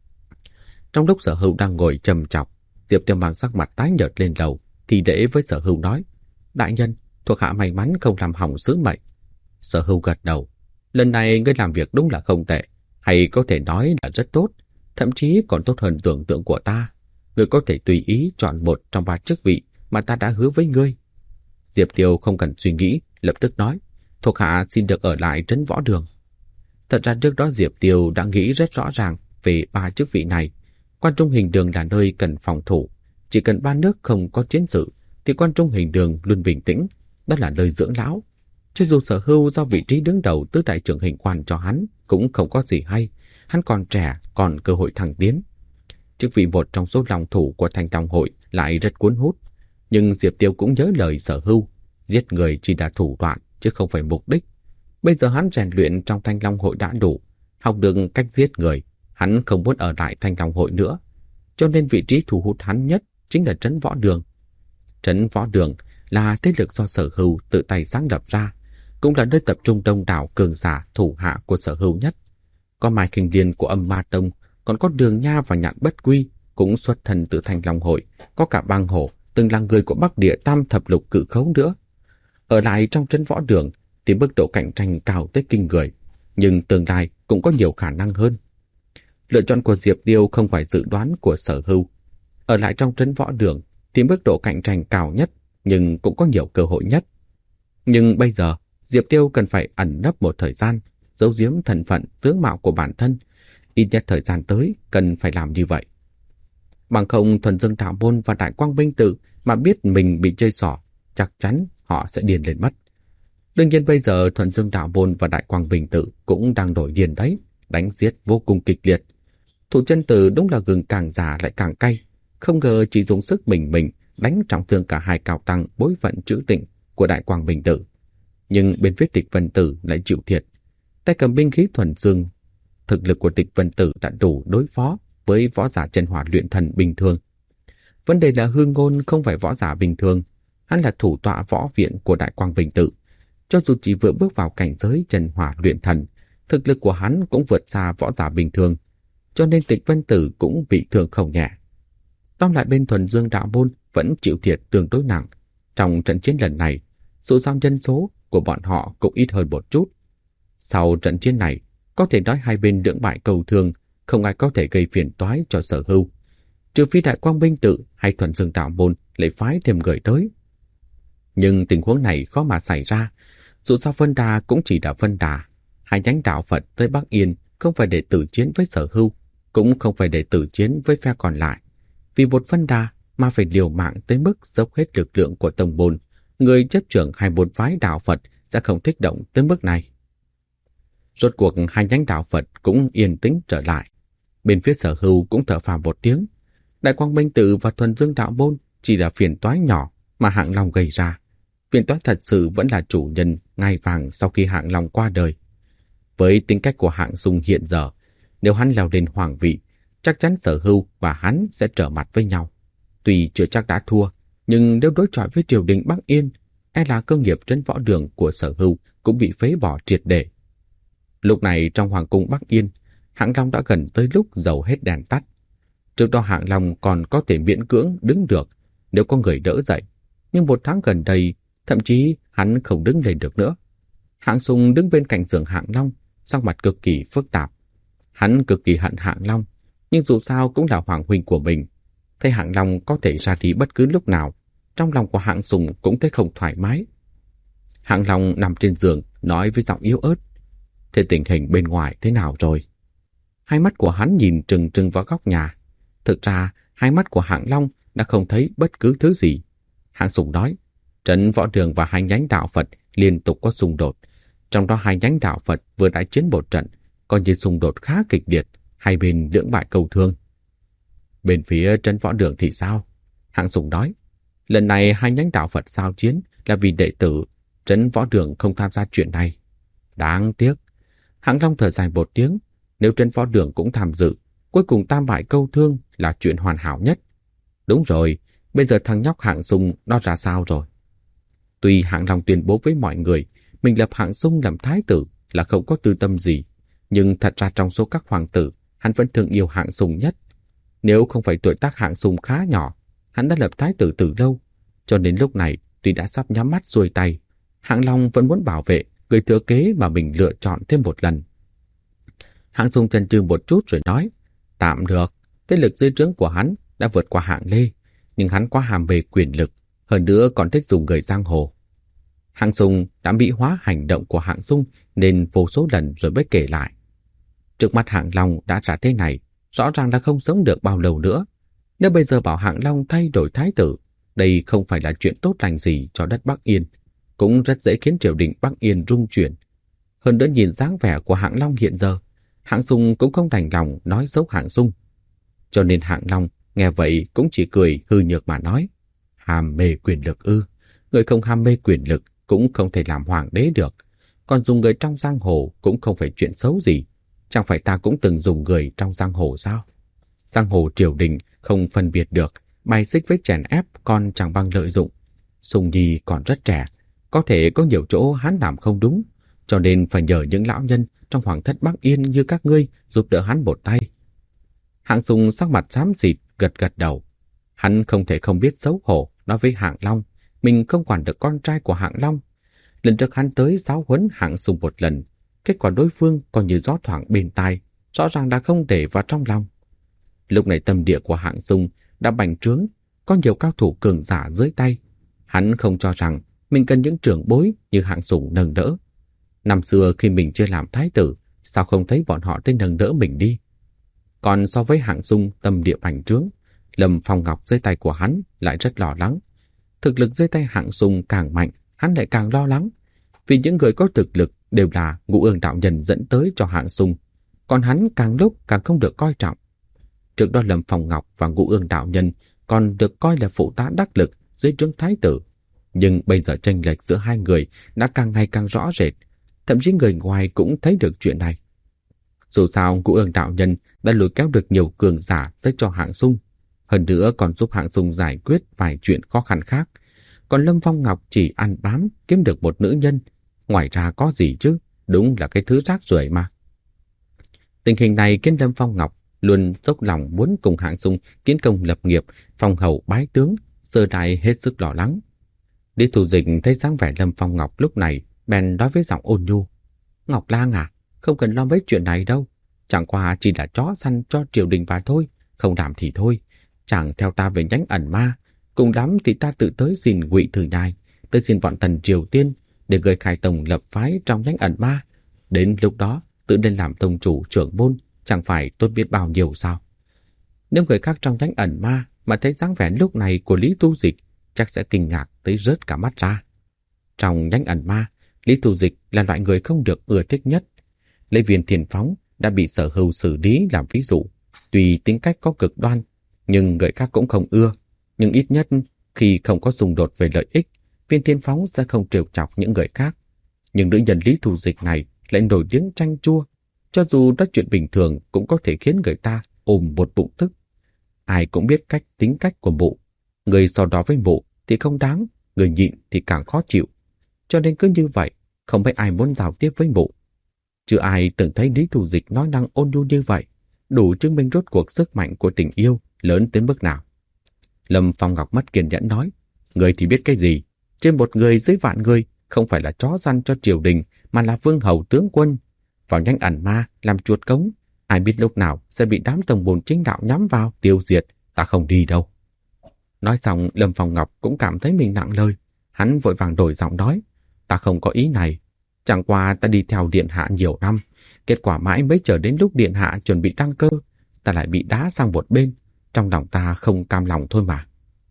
Trong lúc Sở Hưu đang ngồi trầm trọng, Diệp Tiêu mang sắc mặt tái nhợt lên lầu, thì để với Sở Hưu nói, đại nhân, thuộc hạ may mắn không làm hỏng sứ mệnh. Sở Hưu gật đầu, lần này ngươi làm việc đúng là không tệ, hay có thể nói là rất tốt, thậm chí còn tốt hơn tưởng tượng của ta. Ngươi có thể tùy ý chọn một trong 3 chức vị mà ta đã hứa với ngươi. Diệp Tiêu không cần suy nghĩ, lập tức nói, thuộc hạ xin được ở lại trấn Võ Đường. Thật ra trước đó Diệp Tiêu đã nghĩ rất rõ ràng về 3 chức vị này. Quan Trung Hình Đường là nơi cần phòng thủ, chỉ cần 3 nước không có chiến sự thì Quan Trung Hình Đường luôn bình tĩnh, đó là nơi dưỡng lão. Cho dù Sở Hưu giao vị trí đứng đầu tứ đại trưởng hình quan cho hắn cũng không có gì hay, hắn còn trẻ, còn cơ hội thăng tiến. Chức vị một trong số lòng thủ của Thanh Long hội lại rất cuốn hút, nhưng Diệp Tiêu cũng nhớ lời Sở Hưu, giết người chỉ là thủ đoạn chứ không phải mục đích. Bây giờ hắn rèn luyện trong Thanh Long hội đã đủ, học được cách giết người, hắn không muốn ở lại Thanh Long hội nữa, cho nên vị trí thu hút hắn nhất chính là trấn Võ Đường. Trấn Võ Đường là thế lực do Sở Hưu tự tay sáng lập ra, cũng là nơi tập trung đông đảo cường giả thủ hạ của Sở Hưu nhất. Có Mai Khinh Liên của Âm Ma Tông, còn có Đường Nha và Nhạn Bất Quy cũng xuất thân từ Thanh Long hội, có cả Bang Hổ từng là người của Bắc Địa Tam Thập Lục Cự Khấu nữa. Ở lại trong trấn Võ Đường thì mức độ cạnh tranh cao tới kinh người, nhưng tương lai cũng có nhiều khả năng hơn. Lựa chọn của Diệp Tiêu không phải dự đoán của Sở Hưu. Ở lại trong trấn Võ Đường thì mức độ cạnh tranh cao nhất, nhưng cũng có nhiều cơ hội nhất. Nhưng bây giờ, Diệp Tiêu cần phải ẩn nấp một thời gian, giấu giếm thân phận tướng mạo của bản thân. Ít nhất thời gian tới cần phải làm như vậy. Bằng không Thuần Dương Đạo Môn và Đại Quang Minh Tự mà biết mình bị chơi xỏ, chắc chắn họ sẽ điên lên mất. Đương nhiên bây giờ Thuần Dương Đạo Môn và Đại Quang Minh Tự cũng đang nổi điên đấy, đánh giết vô cùng kịch liệt. Thủ Chân Tử đúng là gừng càng già lại càng cay, không ngờ chỉ dùng sức mình đánh trọng thương cả 2 cao tăng bối phận trữ tịnh của Đại Quang Minh Tự. Nhưng bên phía Tịch Vân Tử lại chịu thiệt. Tay cầm binh khí thuần dương, thực lực của Tịch Vân Tử đã đủ đối phó với võ giả chân hỏa luyện thần bình thường. Vấn đề là Hương Ngôn không phải võ giả bình thường, hắn là thủ tọa võ viện của Đại Quang Minh Tự. Cho dù chỉ vừa bước vào cảnh giới chân hỏa luyện thần, thực lực của hắn cũng vượt xa võ giả bình thường, cho nên Tịch Vân Tử cũng bị thương không nhẹ. Tóm lại bên Thuần Dương Đạo Môn vẫn chịu thiệt tương đối nặng. Trong trận chiến lần này, dù sao nhân số của bọn họ cũng ít hơn một chút. Sau trận chiến này, có thể nói hai bên lưỡng bại cầu thương, không ai có thể gây phiền toái cho Sở Hưu. Trừ phi Đại Quang Minh Tự hay Thuần Dương Đạo Môn lại phái thêm người tới. Nhưng tình huống này khó mà xảy ra, dù sao Vân Đà cũng chỉ là Vân Đà. Hai nhánh đạo Phật tới Bắc Yên không phải để tử chiến với Sở Hưu, cũng không phải để tử chiến với phe còn lại. Vì một Vân Đà mà phải liều mạng tới mức dốc hết lực lượng của tông môn, người chấp trưởng hai môn phái đạo Phật sẽ không kích động tới mức này. Rốt cuộc hai nhánh đạo Phật cũng yên tĩnh trở lại. Bên phía Sở Hưu cũng thở phào một tiếng. Đại Quang Minh Tự và Thuần Dương Đạo Môn chỉ là phiền toái nhỏ mà Hạng Long gây ra. Phiền toái thật sự vẫn là chủ nhân ngai vàng sau khi Hạng Long qua đời. Với tính cách của Hạng Sung hiện giờ, nếu hắn leo lên hoàng vị, chắc chắn Sở Hưu và hắn sẽ trở mặt với nhau. Tuy chưa chắc đã thua, nhưng nếu đối chọi với triều đình Bắc Yên, e là cơ nghiệp trấn Võ Đường của Sở Hưu cũng bị phế bỏ triệt để. Lúc này trong hoàng cung Bắc Yên, Hạng Long đã gần tới lúc dầu hết đèn tắt. Trước đó Hạng Long còn có thể miễn cưỡng đứng được nếu có người đỡ dậy, nhưng 1 tháng gần đây, thậm chí hắn không đứng lên được nữa. Hạng Sung đứng bên cạnh giường Hạng Long, sắc mặt cực kỳ phức tạp. Hắn cực kỳ hận Hạng Long, nhưng dù sao cũng là hoàng huynh của mình. Thấy Hạng Long có thể ra đi bất cứ lúc nào, trong lòng của Hạng Sung cũng thấy không thoải mái. Hạng Long nằm trên giường, nói với giọng yếu ớt, thế tình hình bên ngoài thế nào rồi? Hai mắt của hắn nhìn trừng trừng vào góc nhà. Thực ra, hai mắt của Hạng Long đã không thấy bất cứ thứ gì. Hạng Sung nói, trấn Võ Đường và hai nhánh đạo Phật liên tục có xung đột. Trong đó hai nhánh đạo Phật vừa đại chiến một trận, coi như xung đột khá kịch liệt, hai bên lưỡng bại cầu thương. Bên phía trấn Võ Đường thì sao? Hạng Sung nói, lần này hai nhánh đạo Phật giao chiến là vì đệ tử, trấn Võ Đường không tham gia chuyện này. Đáng tiếc. Hạng Long thở dài một tiếng, Nếu Trấn Phó Đường cũng tham dự, cuối cùng tam bại câu thương là chuyện hoàn hảo nhất. Đúng rồi, bây giờ thằng nhóc Hạng Sung nó ra sao rồi? Tuy Hạng Long tuyên bố với mọi người mình lập Hạng Sung làm thái tử là không có tư tâm gì, nhưng thật ra trong số các hoàng tử, hắn vẫn thương yêu Hạng Sung nhất. Nếu không phải tuổi tác Hạng Sung khá nhỏ, hắn đã lập thái tử từ lâu. Cho đến lúc này, tuy đã sắp nhắm mắt xuôi tay, Hạng Long vẫn muốn bảo vệ người thừa kế mà mình lựa chọn thêm một lần. Hạng Sung chần chừ một chút rồi nói, tạm được, thế lực dưới trướng của hắn đã vượt qua Hạng Lê, nhưng hắn quá ham mê quyền lực, hơn nữa còn thích dùng người giang hồ. Hạng Sung đã mỹ hóa hành động của Hạng Sung nên vô số lần rồi mới kể lại. Trước mắt Hạng Long đã ra thế này, rõ ràng là không sống được bao lâu nữa. Nếu bây giờ bảo Hạng Long thay đổi thái tử, đây không phải là chuyện tốt lành gì cho đất Bắc Yên, cũng rất dễ khiến triều đình Bắc Yên rung chuyển. Hơn nữa nhìn dáng vẻ của Hạng Long hiện giờ, Hạng Sung cũng không đành lòng nói xấu Hạng Sung. Cho nên Hạng Long nghe vậy cũng chỉ cười hư nhược mà nói, ham mê quyền lực ư? Người không ham mê quyền lực cũng không thể làm hoàng đế được. Còn dùng người trong giang hồ cũng không phải chuyện xấu gì. Chẳng phải ta cũng từng dùng người trong giang hồ sao? Giang hồ triều đình không phân biệt được, bài xích với chèn ép còn chẳng bằng lợi dụng. Sung Nhi còn rất trẻ, có thể có nhiều chỗ hắn làm không đúng, cho nên phải nhờ những lão nhân trong hoàng thất Bắc Yên như các ngươi giúp đỡ hắn một tay. Hạng Sung sắc mặt xám xịt, gật gật đầu. Hắn không thể không biết xấu hổ nói với Hạng Long, mình không quản được con trai của Hạng Long. Lần trước hắn tới giáo huấn Hạng Sung một lần, kết quả đối phương còn như gió thoảng bên tai, rõ ràng đã không để vào trong lòng. Lúc này tâm địa của Hạng Sung đã bành trướng, có nhiều cao thủ cường giả dưới tay. Hắn không cho rằng mình cần những trưởng bối như Hạng Sung nâng đỡ. Năm xưa khi mình chưa làm thái tử, sao không thấy bọn họ tới nâng đỡ mình đi? Còn so với Hạng Sung tâm địa bành trướng, Lâm Phong Ngọc dưới tay của hắn lại rất lo lắng. Thực lực dưới tay Hạng Sung càng mạnh, hắn lại càng lo lắng. Vì những người có thực lực đều là Ngũ Ương đạo nhân dẫn tới cho Hạng Sung, còn hắn càng lúc càng không được coi trọng. Trước đó Lâm Phong Ngọc và Ngũ Ương đạo nhân còn được coi là phụ tá đắc lực dưới trướng thái tử. Nhưng bây giờ chênh lệch giữa hai người đã càng ngày càng rõ rệt, thậm chí người ngoài cũng thấy được chuyện này. Dù sao Ngũ Ương đạo nhân đã lôi kéo được nhiều cường giả tới cho Hạng Sung, hơn nữa còn giúp Hạng Sung giải quyết vài chuyện khó khăn khác. Còn Lâm Phong Ngọc chỉ ăn bám kiếm được một nữ nhân, ngoài ra có gì chứ, đúng là cái thứ rác rưởi mà. Tình hình này khiến Lâm Phong Ngọc luôn dốc lòng muốn cùng Hạng Sung kiến công lập nghiệp, phong hầu bái tướng, sơ đại hết sức lo lắng. Lý Thủ Dịch thấy dáng vẻ Lâm Phong Ngọc lúc này, bèn nói với giọng ôn nhu, Ngọc Lang à, không cần lo mấy chuyện này đâu, chẳng qua chỉ là chó săn cho triều đình và thôi, không làm thì thôi, chẳng theo ta về nhánh ẩn ma, cùng lắm thì ta tự tới xin Ngụy Thử Nhai, tới xin bọn thần Triều Tiên để gửi khai tông lập phái trong nhánh ẩn ma. Đến lúc đó tự lên làm tông chủ trưởng môn, chẳng phải tốt biết bao nhiêu sao? Nếu người khác trong nhánh ẩn ma mà thấy dáng vẻ lúc này của Lý Tu Dịch, chắc sẽ kinh ngạc tới rớt cả mắt ra. Trong nhánh ẩn ma, Lý Tu Dịch là loại người không được ưa thích nhất. Lấy Viên Thiền Phóng đã bị Sở Hưu xử lý làm ví dụ, tuy tính cách có cực đoan, nhưng người khác cũng không ưa. Nhưng ít nhất khi không có xung đột về lợi ích, Viên Thiên Phóng sẽ không trêu chọc những người khác. Nhưng nữ nhân Lý Thủ Dịch này lại nổi tiếng chanh chua, cho dù đó chuyện bình thường cũng có thể khiến người ta ôm một bụng tức. Ai cũng biết tính cách của mụ, người so đó với mụ thì không đáng, người nhịn thì càng khó chịu. Cho nên cứ như vậy, không phải ai muốn giao tiếp với mụ. Chưa ai từng thấy Lý Thủ Dịch nói năng ôn nhu như vậy, đủ chứng minh rốt cuộc sức mạnh của tình yêu lớn tới mức nào. Lâm Phong Ngọc mất kiên nhẫn nói, người thì biết cái gì, trên một người dưới vạn người, không phải là chó săn cho triều đình, mà là vương hầu tướng quân. Vào nhánh ẩn ma, làm chuột cống, ai biết lúc nào sẽ bị đám tổng bồn chính đạo nhắm vào, tiêu diệt, ta không đi đâu. Nói xong, Lâm Phong Ngọc cũng cảm thấy mình nặng lời, hắn vội vàng đổi giọng nói, ta không có ý này, chẳng qua ta đi theo điện hạ nhiều năm, kết quả mãi mới chờ đến lúc điện hạ chuẩn bị đăng cơ, ta lại bị đá sang một bên, trong lòng ta không cam lòng thôi mà.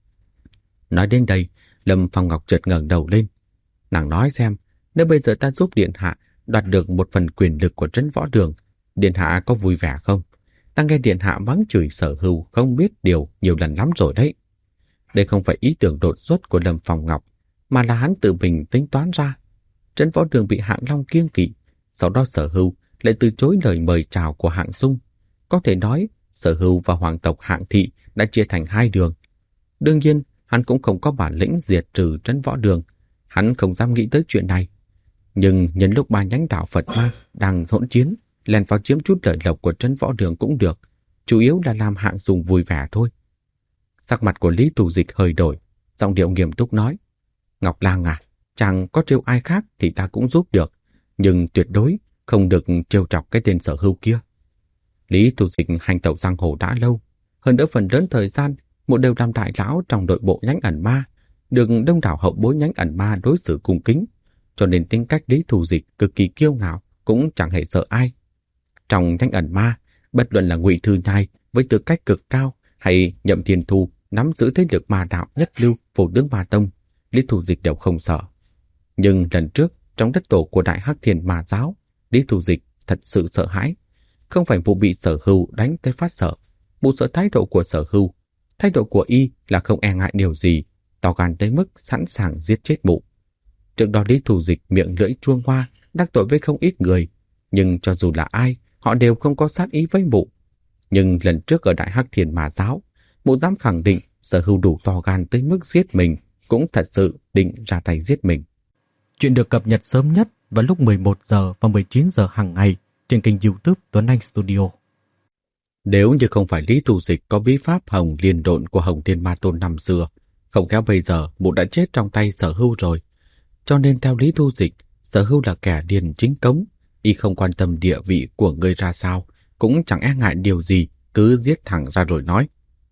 Nói đến đây, Lâm Phong Ngọc chợt ngẩng đầu lên. Nàng nói xem, nếu bây giờ ta giúp điện hạ đoạt được một phần quyền lực của Trấn Võ Đường, điện hạ có vui vẻ không? Ta nghe điện hạ mắng chửi Sở Hưu không biết điều nhiều lần lắm rồi đấy. Đây không phải ý tưởng đột xuất của Lâm Phong Ngọc, mà là hắn tự mình tính toán ra. Trấn Võ Đường bị Hạng Long kiêng kỵ, sau đó Sở Hưu lại từ chối lời mời chào của Hạng Sung. Có thể nói, Sở Hưu và hoàng tộc Hạng Thị đã chia thành hai đường. Đương nhiên, hắn cũng không có bản lĩnh diệt trừ trấn Võ Đường. Hắn không dám nghĩ tới chuyện này. Nhưng nhân lúc ba nhánh đạo Phật Ma đang hỗn chiến, lèn vào chiếm chút lợi lộc của trấn Võ Đường cũng được. Chủ yếu là làm Hạng Sung vui vẻ thôi. Sắc mặt của Lý Tù Dịch hơi đổi, giọng điệu nghiêm túc nói: Ngọc Lang à, chàng có trêu ai khác thì ta cũng giúp được, nhưng tuyệt đối không được trêu chọc cái tên Sở Hưu kia. Lý Tù Dịch hành tẩu giang hồ đã lâu, hơn nữa phần lớn thời gian một đều làm đại lão trong đội bộ nhánh ẩn ma, được đông đảo hậu bối nhánh ẩn ma đối xử cung kính, cho nên tính cách Lý Tù Dịch cực kỳ kiêu ngạo, cũng chẳng hề sợ ai. Trong nhánh ẩn ma, bất luận là Ngụy Thư Nhai với tư cách cực cao hay Nhậm Thiên Thu nắm giữ thế lực ma đạo nhất lưu Phổ Tướng Ma Tông, Lý Tù Dịch đều không sợ. Nhưng lần trước trong đất tổ của Đại Hắc Thiền Ma Giáo, Lý Tù Dịch thật sự sợ hãi. Không phải vụ bị Sở Hưu đánh tới phát sợ, vụ sợ thái độ của Sở Hưu. Thái độ của y là không e ngại điều gì, to gan tới mức sẵn sàng giết chết mụ. Trước đó Lý Tù Dịch miệng lưỡi chuông hoa, đắc tội với không ít người, nhưng cho dù là ai, họ đều không có sát ý với mụ. Nhưng lần trước ở Đại Hắc Thiền Ma Giáo, mụ dám khẳng định Sở Hưu đủ to gan tới mức giết mình, cũng thật sự định ra tay giết mình. Chuyện được cập nhật sớm nhất vào lúc 11 giờ và 19 giờ hàng ngày trên kênh YouTube Tuấn Anh Studio. Nếu như không phải Lý Tù Dịch có bí pháp hồng liên độn của Hồng Thiên Ma Tôn năm xưa, không khéo bây giờ mụ đã chết trong tay Sở Hưu rồi. Cho nên theo Lý Tù Dịch, Sở Hưu là kẻ điền chính cống, y không quan tâm địa vị của người ra sao, cũng chẳng e ngại điều gì, cứ giết thẳng ra rồi nói.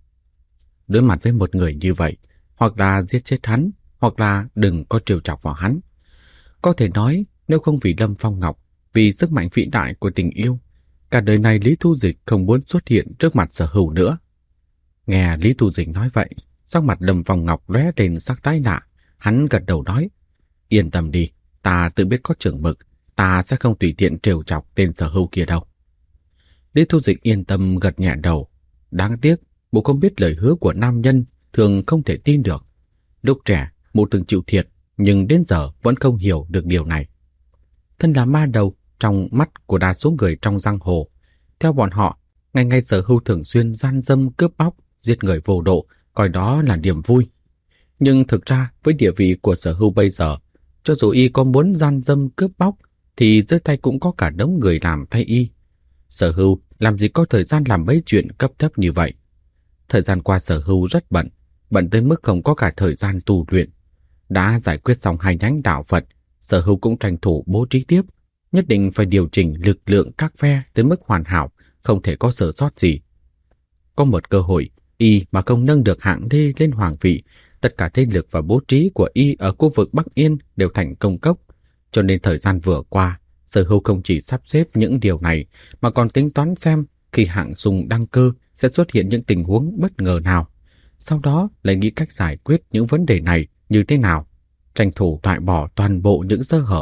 Đối mặt với một người như vậy, hoặc là giết chết hắn, hoặc là đừng có trêu chọc vào hắn. Có thể nói, nếu không vì Lâm Phong Ngọc, vì sức mạnh vĩ đại của tình yêu, cả đời này Lý Tù Dịch không muốn xuất hiện trước mặt Sở Hưu nữa. Nghe Lý Tù Dịch nói vậy, sắc mặt Lâm Phong Ngọc lóe lên sắc tái lạ, hắn gật đầu nói: Yên tâm đi, ta tự biết có chừng mực, ta sẽ không tùy tiện trêu chọc tên Sở Hưu kia đâu. Lý Tù Dịch yên tâm gật nhẹ đầu. Đáng tiếc, mụ không biết lời hứa của nam nhân thường không thể tin được. Lúc trẻ, mụ từng chịu thiệt, nhưng đến giờ vẫn không hiểu được điều này. Thân là ma đầu trong mắt của đa số người trong giang hồ. Theo bọn họ, ngày ngày Sở Hưu thường xuyên gian dâm cướp bóc, giết người vô độ, coi đó là niềm vui. Nhưng thực ra, với địa vị của Sở Hưu bây giờ, cho dù y có muốn gian dâm cướp bóc, thì dưới tay cũng có cả đống người làm thay y. Sở Hưu làm gì có thời gian làm mấy chuyện cấp thấp như vậy. Thời gian qua Sở Hưu rất bận, bận tới mức không có cả thời gian tu luyện. Đã giải quyết xong hai nhánh đạo Phật, Sở Hưu cũng tranh thủ bố trí tiếp, nhất định phải điều chỉnh lực lượng các phe tới mức hoàn hảo, không thể có sơ sót gì. Có một cơ hội, y mà không nâng được hạng đê lên hoàng vị, tất cả thế lực và bố trí của y ở khu vực Bắc Yên đều thành công cốc. Cho nên thời gian vừa qua, Sở Hưu không chỉ sắp xếp những điều này, mà còn tính toán xem khi Hạng Sung đăng cơ sẽ xuất hiện những tình huống bất ngờ nào. Sau đó lại nghĩ cách giải quyết những vấn đề này như thế nào, tranh thủ loại bỏ toàn bộ những sơ hở.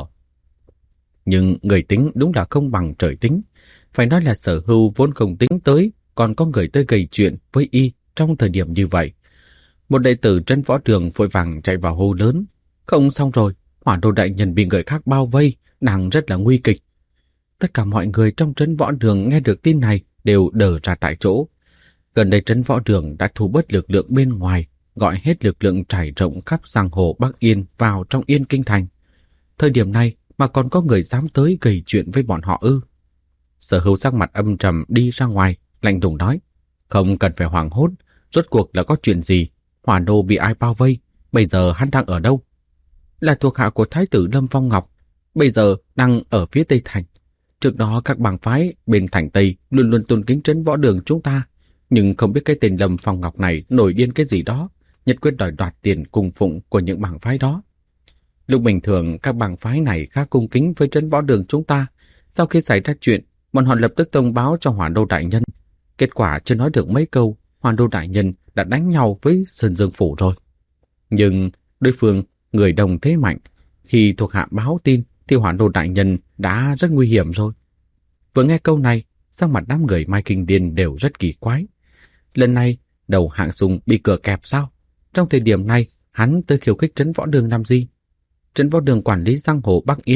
Nhưng người tính đúng là không bằng trời tính. Phải nói là Sở Hưu vốn không tính tới, còn có người tới gây chuyện với y trong thời điểm như vậy. Một đệ tử trấn Võ Đường vội vàng chạy vào hô lớn: Không xong rồi, Hỏa Đô đại nhân bị người khác bao vây, đang rất là nguy kịch. Tất cả mọi người trong trấn Võ Đường nghe được tin này đều đờ ra tại chỗ. Gần đây trấn Võ Đường đã thu bớt lực lượng bên ngoài, gọi hết lực lượng trải rộng khắp giang hồ Bắc Yên vào trong Yên Kinh Thành. Thời điểm này mà còn có người dám tới gây chuyện với bọn họ ư? Sở Hưu sắc mặt âm trầm đi ra ngoài, lạnh lùng nói: Không cần phải hoảng hốt, rốt cuộc là có chuyện gì? Hỏa Đô bị ai bao vây? Bây giờ hắn đang ở đâu? Là thuộc hạ của Thái tử Lâm Phong Ngọc, bây giờ đang ở phía Tây Thành. Trước đó các bang phái bên thành Tây luôn luôn tôn kính trấn Võ Đường chúng ta, nhưng không biết cái tên Lâm Phong Ngọc này nổi điên cái gì đó, nhất quyết đòi đoạt tiền cung phụng của những bang phái đó. Lúc bình thường các bang phái này khá cung kính với trấn Võ Đường chúng ta, sau khi xảy ra chuyện, bọn họ lập tức thông báo cho Hỏa Đô đại nhân. Kết quả chưa nói được mấy câu, Hỏa Đô đại nhân đã đánh nhau với Sơn Dương phủ rồi. Nhưng đối phương người đồng thế mạnh, khi thuộc hạ báo tin thì Hỏa Đô đại nhân đã rất nguy hiểm rồi. Vừa nghe câu này, sắc mặt đám người Mai Kinh Điền đều rất kỳ quái. Lần này, đầu Hạng Sung bị cửa kẹp sao? Trong thời điểm này, hắn tới khiêu khích trấn Võ Đường làm gì? Trấn Võ Đường quản lý giang hồ Bắc Yên,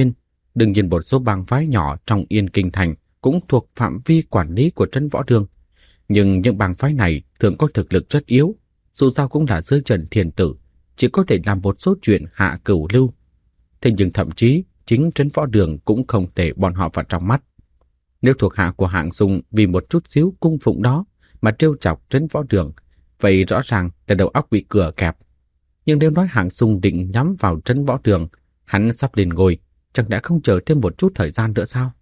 Đương nhiên một số bang phái nhỏ trong Yên Kinh Thành cũng thuộc phạm vi quản lý của trấn Võ Đường. Nhưng những bang phái này thường có thực lực rất yếu, dù sao cũng là dưới trần thiên tử, chỉ có thể làm một số chuyện hạ cửu lưu. Thế nhưng thậm chí chính trấn Võ Đường cũng không để bọn họ vào trong mắt. Nếu thuộc hạ của Hạng Sung vì một chút xíu cung phụng đó mà trêu chọc trấn Võ Đường, vậy rõ ràng là đầu óc bị cửa kẹp. Nhưng nếu nói Hạng Sung định nhắm vào trấn Võ Đường, hắn sắp lên ngôi, chẳng lẽ không chờ thêm một chút thời gian nữa sao?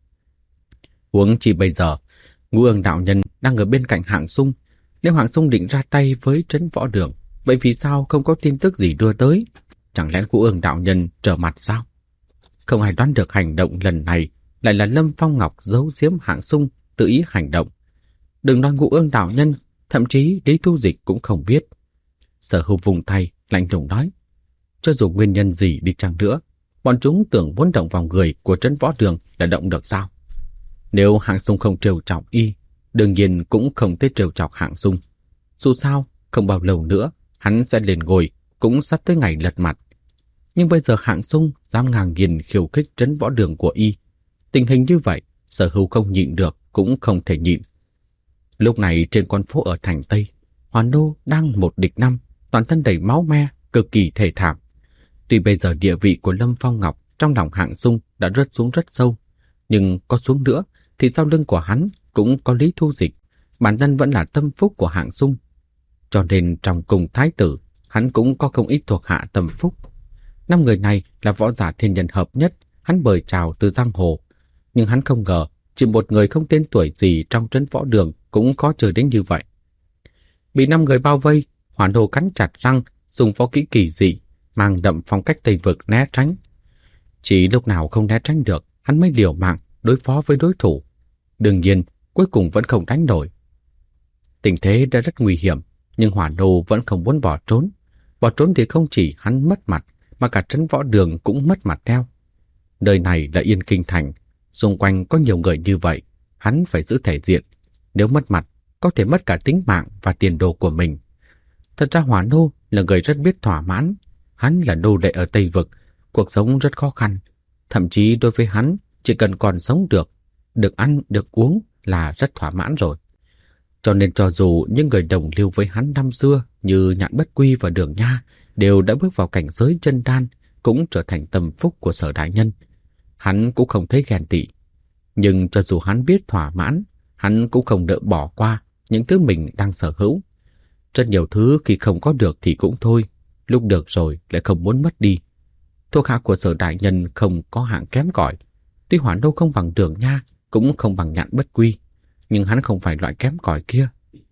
Huống chi bây giờ, Ngũ Ương đạo nhân đang ở bên cạnh Hạng Sung. Nếu Hạng Sung định ra tay với trấn Võ Đường, vậy vì sao không có tin tức gì đưa tới? Chẳng lẽ Ngũ Ương đạo nhân trở mặt sao? Không ai đoán được hành động lần này lại là Lâm Phong Ngọc giấu giếm Hạng Sung tự ý hành động. Đừng nói Ngũ Ương đạo nhân, thậm chí Lý Thu Dịch cũng không biết. Sở Hưu vùng tay, lạnh lùng nói, cho dù nguyên nhân gì đi chăng nữa, bọn chúng tưởng muốn động vào người của trấn Võ Đường là động được sao? Nếu Hạng Sung không trêu chọc y, đương nhiên cũng không thể trêu chọc Hạng Sung. Dù sao, không bao lâu nữa, hắn sẽ lên ngôi, cũng sắp tới ngày lật mặt. Nhưng bây giờ Hạng Sung dám ngang nhiên khiêu khích trấn Võ Đường của y. Tình hình như vậy, Sở Hưu không nhịn được, cũng không thể nhịn. Lúc này trên con phố ở thành Tây, Hoàn Nô đang một địch năm, toàn thân đầy máu me, cực kỳ thê thảm. Tuy bây giờ địa vị của Lâm Phong Ngọc trong lòng Hạng Sung đã rớt xuống rất sâu, nhưng có xuống nữa thì sau lưng của hắn cũng có Lý Thu Dịch, bản thân vẫn là tâm phúc của Hạng Sung. Cho nên trong cùng thái tử, hắn cũng có không ít thuộc hạ tâm phúc. 5 người này là võ giả thiên nhân hợp nhất, hắn mời chào từ giang hồ. Nhưng hắn không ngờ, chỉ một người không tên tuổi gì trong trấn Võ Đường cũng có chờ đến như vậy. Bị 5 người bao vây, Hoàn Nô cắn chặt răng, dùng võ kỹ kỳ dị, mang đậm phong cách Tây Vực né tránh. Chỉ lúc nào không né tránh được, hắn mới liều mạng đối phó với đối thủ. Đương nhiên, cuối cùng vẫn không đánh nổi. Tình thế đã rất nguy hiểm, nhưng Hoàn Nô vẫn không muốn bỏ trốn. Bỏ trốn thì không chỉ hắn mất mặt, mà cả trấn Võ Đường cũng mất mặt theo. Nơi này là Yên Kinh Thành, xung quanh có nhiều người như vậy, hắn phải giữ thể diện. Nếu mất mặt, có thể mất cả tính mạng và tiền đồ của mình. Thật ra Hoàn Nô là người rất biết thỏa mãn. Hắn là nô lệ ở Tây Vực, cuộc sống rất khó khăn. Thậm chí đối với hắn, chỉ cần còn sống được ăn, được uống là rất thỏa mãn rồi. Cho nên cho dù những người đồng lưu với hắn năm xưa như Nhạn Bất Quy và Đường Nha đều đã bước vào cảnh giới chân đan, cũng trở thành tâm phúc của Sở đại nhân, hắn cũng không thấy ghen tị. Nhưng cho dù hắn biết thỏa mãn, hắn cũng không nỡ bỏ qua những thứ mình đang sở hữu. Rất nhiều thứ khi không có được thì cũng thôi, lúc được rồi lại không muốn mất đi. Thuộc hạ của Sở đại nhân không có hạng kém cỏi. Tuy Hoàn Nô không bằng Đường Nha, cũng không bằng Nhạn Bất Quy, nhưng hắn không phải loại kém cỏi kia.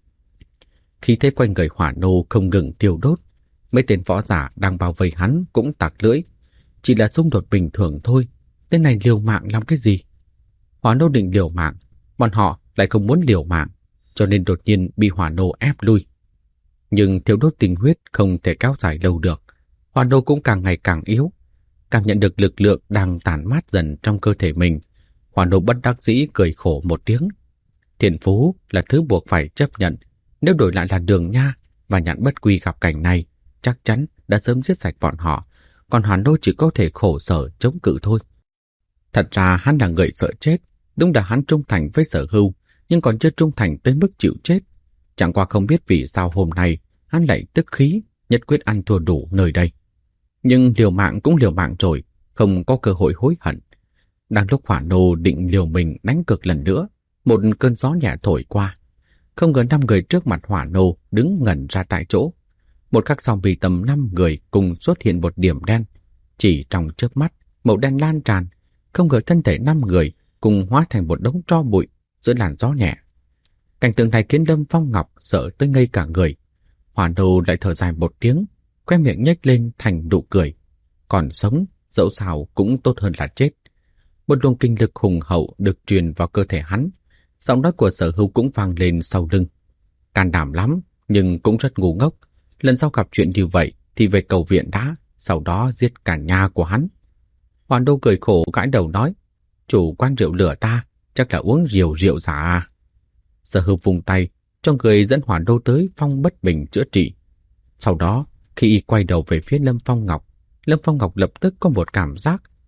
Khi thấy quanh người Hoàn Nô không ngừng thiêu đốt, mấy tên võ giả đang bao vây hắn cũng tặc lưỡi. Chỉ là xung đột bình thường thôi, tên này liều mạng làm cái gì? Hoàn Nô định liều mạng, bọn họ lại không muốn liều mạng, cho nên đột nhiên bị Hoàn Nô ép lui. Nhưng thiêu đốt tình huyết không thể kéo dài lâu được. Hoàn Nô cũng càng ngày càng yếu, cảm nhận được lực lượng đang tản mát dần trong cơ thể mình. Hoàn Nô bất đắc dĩ cười khổ một tiếng. Thiên phú là thứ buộc phải chấp nhận. Nếu đổi lại là Đường Nha và Nhạn Bất Quy gặp cảnh này, chắc chắn đã sớm giết sạch bọn họ, còn Hoàn Nô chỉ có thể khổ sở chống cự thôi. Thật ra hắn là người sợ chết, đúng là hắn trung thành với Sở Hưu, nhưng còn chưa trung thành tới mức chịu chết. Chẳng qua không biết vì sao hôm nay hắn lại tức khí, nhất quyết ăn thua đủ nơi đây. Nhưng liều mạng cũng liều mạng rồi, không có cơ hội hối hận. Đang lúc Hoàn Nô định liều mình đánh cược lần nữa, một cơn gió nhẹ thổi qua. Không ngờ 5 người trước mặt Hoàn Nô đứng ngẩn ra tại chỗ. Một khắc sau vì tầm 5 người cùng xuất hiện một điểm đen. Chỉ trong chớp mắt, màu đen lan tràn. Không ngờ thân thể 5 người cùng hóa thành một đống tro bụi giữa làn gió nhẹ. Cảnh tượng này khiến Lâm Phong Ngọc sợ tới ngây cả người. Hoàn Nô lại thở dài một tiếng, khóe miệng nhếch lên thành nụ cười. Còn sống, dẫu sao cũng tốt hơn là chết. Một luồng kinh lực hùng hậu được truyền vào cơ thể hắn. Giọng nói của Sở Hưu cũng vang lên sau lưng. Can đảm lắm, nhưng cũng rất ngu ngốc. Lần sau gặp chuyện như vậy thì về cầu viện đã, sau đó giết cả nhà của hắn. Hoàn Nô cười khổ gãi đầu nói, chủ quán rượu lửa ta, chắc là uống rượu giả à. Sở Hưu vùng tay, cho người dẫn Hoàn Nô tới Phong Bất Bình chữa trị. Sau đó, khi y quay đầu về phía Lâm Phong Ngọc lập tức có một cảm giác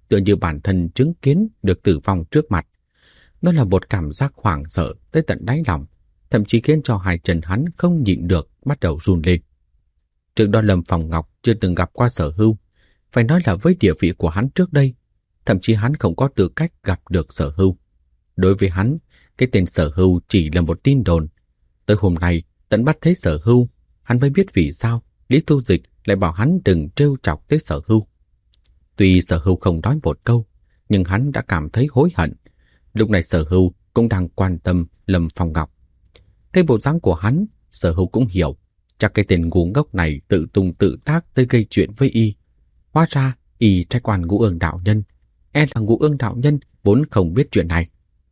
tựa như bản thân chứng kiến được tử vong trước mặt. Đó là một cảm giác hoảng sợ tới tận đáy lòng, thậm chí khiến cho hai chân hắn không nhịn được bắt đầu run lên. Trước đó Lâm Phong Ngọc chưa từng gặp qua Sở Hưu, phải nói là với địa vị của hắn trước đây, thậm chí hắn không có tư cách gặp được Sở Hưu. Đối với hắn, cái tên Sở Hưu chỉ là một tin đồn. Tới hôm nay, tận bắt thấy Sở Hưu, hắn mới biết vì sao Lý Tu Dịch lại bảo hắn đừng trêu chọc tới Sở Hưu. Tuy Sở Hưu không nói một câu, nhưng hắn đã cảm thấy hối hận. Lúc này Sở Hưu cũng đang quan tâm Lâm Phong Ngọc. Thấy bộ dáng của hắn, Sở Hưu cũng hiểu, chắc cái tên ngu ngốc này tự tung tự tác tới gây chuyện với y. Hóa ra, y trách oan Ngũ Ương đạo nhân. Là Ngũ Ương đạo nhân vốn không biết chuyện này.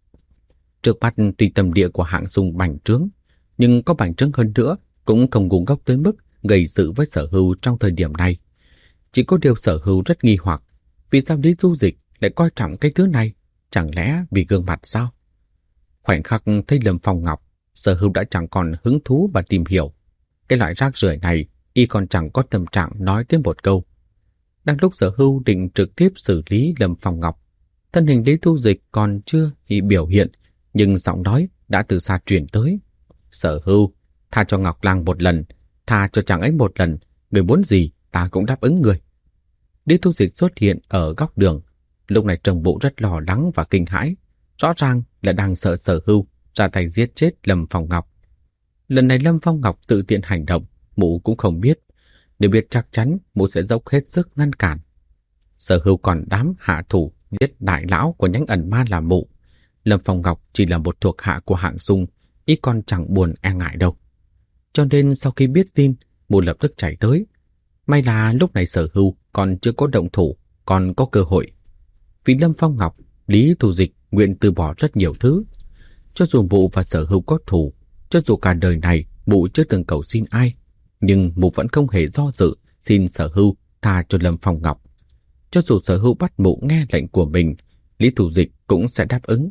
Trước mắt tuy tâm địa của Hạng Sung bành trướng, nhưng có bành trướng hơn nữa cũng không ngu ngốc tới mức gây sự với Sở Hưu trong thời điểm này. Chỉ có điều Sở Hưu rất nghi hoặc, vì sao Lý Du Dịch lại coi trọng cái thứ này, chẳng lẽ vì gương mặt sao? Khoảnh khắc thấy Lâm Phong Ngọc, Sở Hưu đã chẳng còn hứng thú và tìm hiểu. Cái loại rác rưởi này, y còn chẳng có tâm trạng nói tới một câu. Đang lúc Sở Hưu định trực tiếp xử lý Lâm Phong Ngọc, thân hình Lý Du Dịch còn chưa biểu hiện, nhưng giọng nói đã từ xa truyền tới. Sở Hưu, tha cho Ngọc Lang một lần, tha cho chàng ấy một lần, người muốn gì ta cũng đáp ứng người. Lý Du Dịch xuất hiện ở góc đường, lúc này trông bộ rất lo lắng và kinh hãi, rõ ràng là đang sợ Sở Hưu ra tay giết chết Lâm Phong Ngọc. Lần này Lâm Phong Ngọc tự tiện hành động, mụ cũng không biết, nếu biết chắc chắn mụ sẽ dốc hết sức ngăn cản. Sở Hưu còn dám hạ thủ giết đại lão của nhánh ẩn ma là mụ. Lâm Phong Ngọc chỉ là một thuộc hạ của Hạng Sung, ý còn chẳng buồn e ngại đâu. Cho nên sau khi biết tin, mụ lập tức chạy tới. May là lúc này Sở Hưu còn chưa có động thủ, còn có cơ hội. Vì Lâm Phong Ngọc, Lý Tu Dịch nguyện từ bỏ rất nhiều thứ. Cho dù mụ và Sở Hưu có thù, cho dù cả đời này mụ chưa từng cầu xin ai, nhưng mụ vẫn không hề do dự xin Sở Hưu tha cho Lâm Phong Ngọc. Cho dù Sở Hưu bắt mụ nghe lệnh của mình, Lý Tu Dịch cũng sẽ đáp ứng.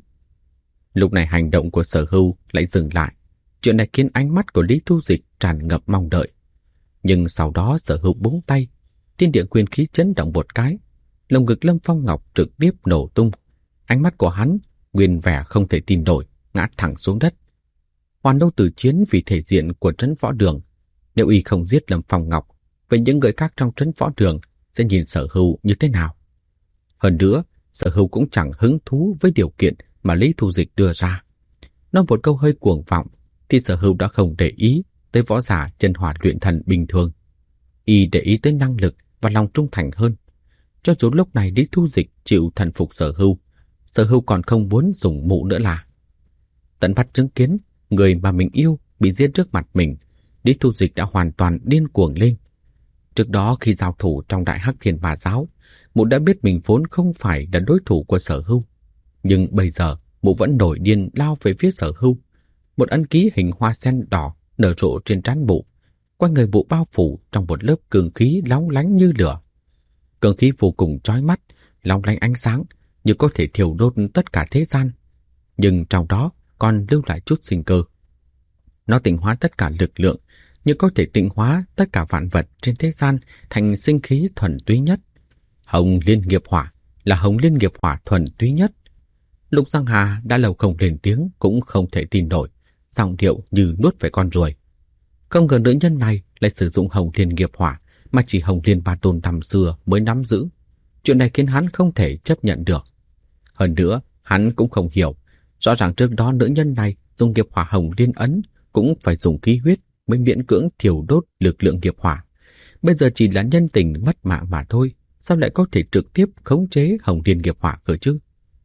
Lúc này hành động của Sở Hưu lại dừng lại. Chuyện này khiến ánh mắt của Lý Tu Dịch tràn ngập mong đợi. Nhưng sau đó Sở Hưu búng tay, thiên địa nguyên khí chấn động một cái, lồng ngực Lâm Phong Ngọc trực tiếp nổ tung. Ánh mắt của hắn nguyên vẻ không thể tin nổi, ngã thẳng xuống đất. Hoàn Đâu Tử Chiến vì thể diện của trấn võ đường, nếu y không giết Lâm Phong Ngọc, vậy những người khác trong trấn võ đường sẽ nhìn Sở Hưu như thế nào? Hơn nữa, Sở Hưu cũng chẳng hứng thú với điều kiện mà Lý Tu Dịch đưa ra. Nói một câu hơi cuồng vọng, thì Sở Hưu đã không để ý tới võ giả chân hỏa luyện thần bình thường. Y để ý tới năng lực và lòng trung thành hơn. Cho dù lúc này Lý Tu Dịch chịu thần phục Sở Hưu còn không muốn dùng mụ nữa là. Tận mắt chứng kiến người mà mình yêu bị giết trước mặt mình, Lý Tu Dịch đã hoàn toàn điên cuồng lên. Trước đó khi giao thủ trong Đại Hắc Thiên Ma Giáo, mụ đã biết mình vốn không phải là đối thủ của Sở Hưu. Nhưng bây giờ, mụ vẫn nổi điên lao về phía Sở Hưu. Một ấn ký hình hoa sen đỏ nở rộ trên trán mụ, quanh người mụ bao phủ trong một lớp cường khí lóng lánh như lửa. Cường khí vô cùng chói mắt, long lanh ánh sáng, như có thể thiêu đốt tất cả thế gian. Nhưng trong đó còn lưu lại chút sinh cơ. Nó tịnh hóa tất cả lực lượng, như có thể tịnh hóa tất cả vạn vật trên thế gian thành sinh khí thuần túy nhất. Hồng Liên Nghiệp Hỏa là Hồng Liên Nghiệp Hỏa thuần túy nhất. Lục Giang Hà đã lâu không lên tiếng cũng không thể tin nổi, giọng điệu như nuốt phải con ruồi. Không ngờ nữ nhân này lại sử dụng Hồng Liên Nghiệp Hỏa mà chỉ Hồng Liên Ba Tôn năm xưa mới nắm giữ. Chuyện này khiến hắn không thể chấp nhận được. Hơn nữa, hắn cũng không hiểu, rõ ràng trước đó nữ nhân này dùng nghiệp hỏa Hồng Liên ấn cũng phải dùng khí huyết mới miễn cưỡng thiêu đốt lực lượng nghiệp hỏa. Bây giờ chỉ là nhân tình mất mạng mà thôi, sao lại có thể trực tiếp khống chế Hồng Liên nghiệp hỏa cơ chứ?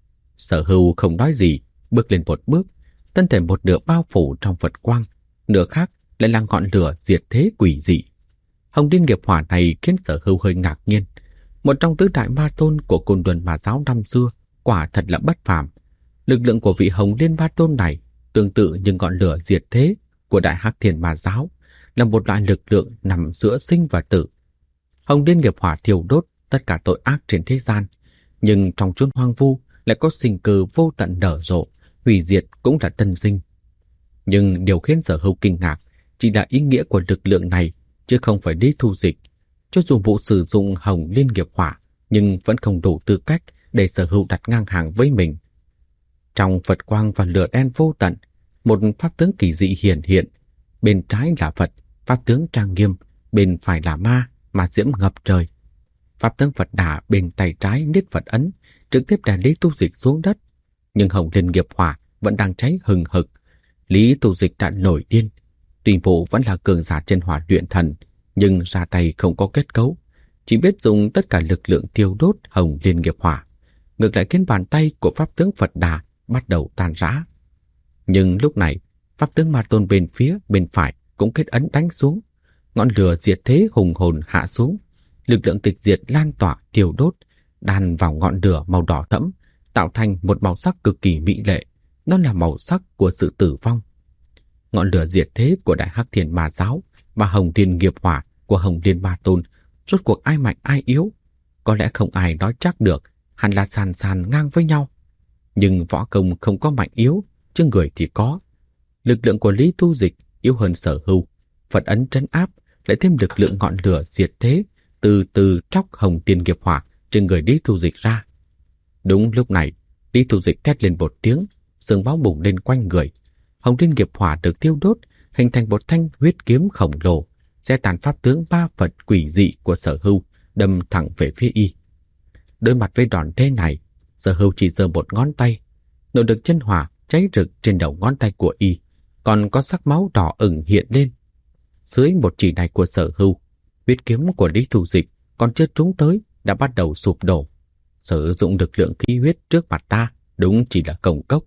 Sở Hưu không nói gì, bước lên một bước, thân thể một nửa bao phủ trong Phật quang, nửa khác lại là ngọn lửa diệt thế quỷ dị. Hồng Liên nghiệp hỏa này khiến Sở Hưu hơi ngạc nhiên. Một trong tứ đại ma tôn của Côn Luân Ma Giáo năm xưa, quả thật là bất phàm. Lực lượng của vị Hồng Liên Ma Tôn này tương tự như ngọn lửa diệt thế của Đại Hắc Thiên Ma Giáo, là một loại lực lượng nằm giữa sinh và tử. Hồng Liên nghiệp hỏa thiêu đốt tất cả tội ác trên thế gian, nhưng trong chốn hoang vu lại có sinh cơ vô tận nở rộ, hủy diệt cũng là tân sinh. Nhưng điều khiến Sở Hưu kinh ngạc chỉ là ý nghĩa của lực lượng này, chứ không phải Lý Tu Dịch. Cho dù vụ sử dụng Hồng Liên nghiệp hỏa, nhưng vẫn không đủ tư cách để Sở Hữu đặt ngang hàng với mình. Trong Phật quang và lửa đen vô tận, một pháp tướng kỳ dị hiện hiện. Bên trái là Phật, pháp tướng trang nghiêm, bên phải là ma diễm ngập trời. Pháp tướng Phật Đà bên tay trái niết Phật ấn, trực tiếp đè Lý Tu Dịch xuống đất. Nhưng hồng liên nghiệp hỏa vẫn đang cháy hừng hực. Lý Tu Dịch đã nổi điên. Tuy vụ vẫn là cường giả trên hỏa luyện thần, nhưng ra tay không có kết cấu, chỉ biết dùng tất cả lực lượng tiêu đốt hồng liên nghiệp hỏa. Ngược lại khiến bàn tay của pháp tướng Phật Đà bắt đầu tan rã. Nhưng lúc này, pháp tướng Ma Tôn bên phía bên phải cũng kết ấn đánh xuống. Ngọn lửa diệt thế hùng hồn hạ xuống. Lực lượng tịch diệt lan tỏa tiêu đốt, đan vào ngọn lửa màu đỏ thẫm, tạo thành một màu sắc cực kỳ mỹ lệ. Đó là màu sắc của sự tử vong. Ngọn lửa diệt thế của Đại Hắc Thiên Ma Giáo và hồng liên nghiệp hỏa của hồng liên Ma Tôn, rốt cuộc ai mạnh ai yếu? Có lẽ không ai nói chắc được, hẳn là sàn sàn ngang với nhau. Nhưng võ công không có mạnh yếu, chứ người thì có. Lực lượng của Lý Tu Dịch yếu hơn Sở Hữu, Phật ấn trấn áp, lại thêm lực lượng ngọn lửa diệt thế, từ từ tróc hồng liên nghiệp hỏa trên người Lý Tu Dịch ra. Đúng lúc này, Lý Tu Dịch thét lên một tiếng, sương máu bùng lên quanh người. Hồng liên nghiệp hỏa được tiêu đốt, hình thành một thanh huyết kiếm khổng lồ, sẽ tàn pháp tướng ba Phật quỷ dị của Sở Hữu, đâm thẳng về phía y. Đối mặt với đòn thế này, Sở Hữu chỉ giơ một ngón tay, nội lực chân hỏa cháy rực trên đầu ngón tay của y, còn có sắc máu đỏ ửng hiện lên. Dưới một chỉ này của Sở Hữu, huyết kiếm của Lý Tu Dịch còn chưa trúng tới đã bắt đầu sụp đổ. Sử dụng lực lượng khí huyết trước mặt ta đúng chỉ là công cốc.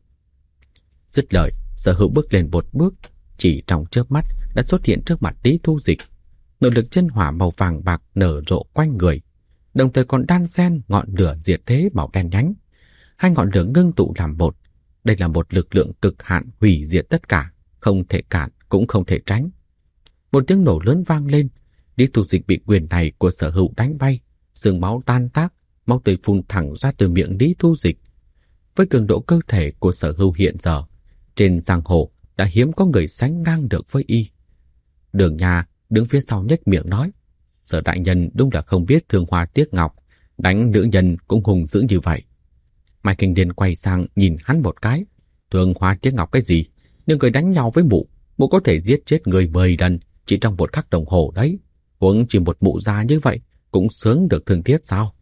Dứt lời, Sở Hữu bước lên một bước, chỉ trong chớp mắt đã xuất hiện trước mặt Lý Tu Dịch. Nội lực chân hỏa màu vàng bạc nở rộ quanh người, đồng thời còn đan xen ngọn lửa diệt thế màu đen nhánh. Hai ngọn lửa ngưng tụ làm một. Đây là một lực lượng cực hạn hủy diệt tất cả, không thể cản cũng không thể tránh. Một tiếng nổ lớn vang lên, Lý Tu Dịch bị quyền này của Sở Hữu đánh bay, xương máu tan tác, máu tươi phun thẳng ra từ miệng Lý Tu Dịch. Với cường độ cơ thể của Sở Hữu hiện giờ, trên giang hồ đã hiếm có người sánh ngang được với y. Đường Nha đứng phía sau nhếch miệng nói: Sở đại nhân đúng là không biết thương hoa tiếc ngọc, đánh nữ nhân cũng hùng dữ như vậy. Mai Kinh Điền quay sang nhìn hắn một cái: Thương hoa tiếc ngọc cái gì? Nhưng người đánh nhau với mụ có thể giết chết người 10 lần chỉ trong một khắc đồng hồ đấy. Huống chỉ một mụ già như vậy cũng sướng được thương tiếc sao?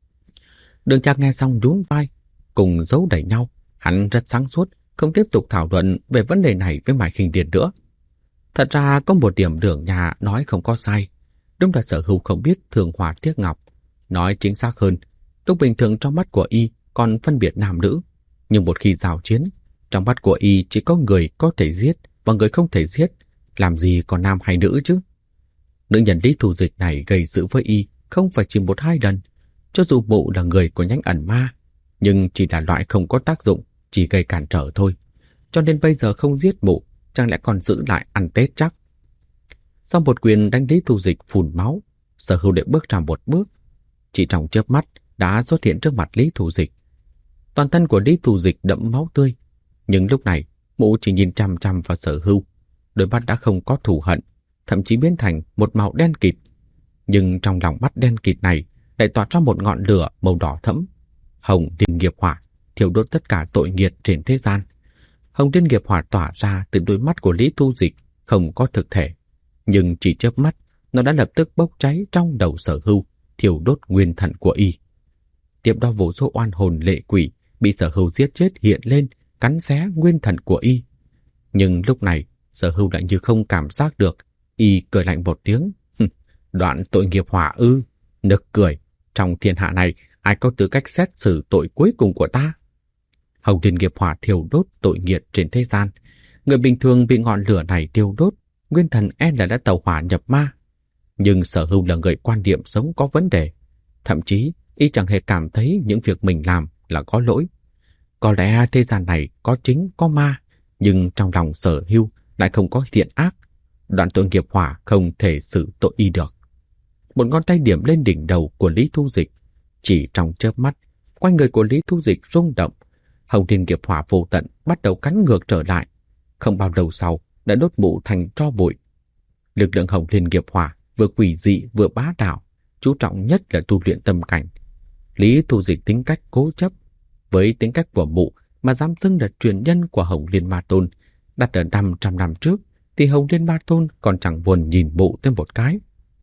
Đường Trạc nghe xong nhún vai, cùng giấu đẩy nhau. Hắn rất sáng suốt, không tiếp tục thảo luận về vấn đề này với Mai Kinh Điền nữa. Thật ra có một điểm Đường Nha nói không có sai. Đúng là Sở Hữu không biết thương hoa tiếc ngọc. Nói chính xác hơn, lúc bình thường trong mắt của y còn phân biệt nam nữ. Nhưng một khi giao chiến, trong mắt của y chỉ có người có thể giết và người không thể giết. Làm gì còn nam hay nữ chứ? Nữ nhân Lý Tu Dịch này gây sự với y không phải chỉ 1-2 lần. Cho dù mụ là người của nhánh ẩn ma, nhưng chỉ là loại không có tác dụng, chỉ gây cản trở thôi. Cho nên bây giờ không giết mụ, chẳng lẽ còn giữ lại ăn Tết chắc? Sau một quyền đánh Lý Tu Dịch phun máu, Sở Hữu đệ bước ra một bước, chỉ trong chớp mắt đã xuất hiện trước mặt Lý Tu Dịch. Toàn thân của Lý Tu Dịch đẫm máu tươi, nhưng lúc này mụ chỉ nhìn chằm chằm vào Sở Hữu, đôi mắt đã không có thù hận, thậm chí biến thành một màu đen kịt. Nhưng trong lòng mắt đen kịt này lại tỏa ra một ngọn lửa màu đỏ thẫm. Hồng liên nghiệp hỏa thiêu đốt tất cả tội nghiệt trên thế gian. Hồng liên nghiệp hỏa tỏa ra từ đôi mắt của Lý Tu Dịch không có thực thể, nhưng chỉ chớp mắt nó đã lập tức bốc cháy trong đầu Sở Hữu, thiêu đốt nguyên thần của y. Tiếp đó vô số oan hồn lệ quỷ bị Sở Hữu giết chết hiện lên, cắn xé nguyên thần của y. Nhưng lúc này Sở Hữu lại như không cảm giác được, y cười lạnh một tiếng: Đoạn tội nghiệp hỏa ư? Nực cười, trong thiên hạ này ai có tư cách xét xử tội cuối cùng của ta? Hồng liên nghiệp hỏa thiêu đốt tội nghiệt trên thế gian. Người bình thường bị ngọn lửa này thiêu đốt, nguyên thần là đã tẩu hỏa nhập ma. Nhưng Sở Hữu là người quan điểm sống có vấn đề. Thậm chí y chẳng hề cảm thấy những việc mình làm là có lỗi. Có lẽ thế gian này có chính có ma, nhưng trong lòng Sở Hữu lại không có thiện ác. Đoạn tội nghiệp hỏa không thể xử tội y được. Một ngón tay điểm lên đỉnh đầu của Lý Tu Dịch. Chỉ trong chớp mắt, quanh người của Lý Tu Dịch rung động. Hồng liên nghiệp hỏa vô tận bắt đầu cắn ngược trở lại. Không bao lâu sau đã đốt mụ thành tro bụi. Lực lượng hồng liên nghiệp hỏa vừa quỷ dị vừa bá đạo, chú trọng nhất là tu luyện tâm cảnh. Lý Thu Dịch tính cách cố chấp, với tính cách của mụ mà dám xưng là truyền nhân của Hồng Liên Ma Tôn, đặt ở 500 năm trước, thì Hồng Liên Ma Tôn còn chẳng buồn nhìn mụ thêm một cái.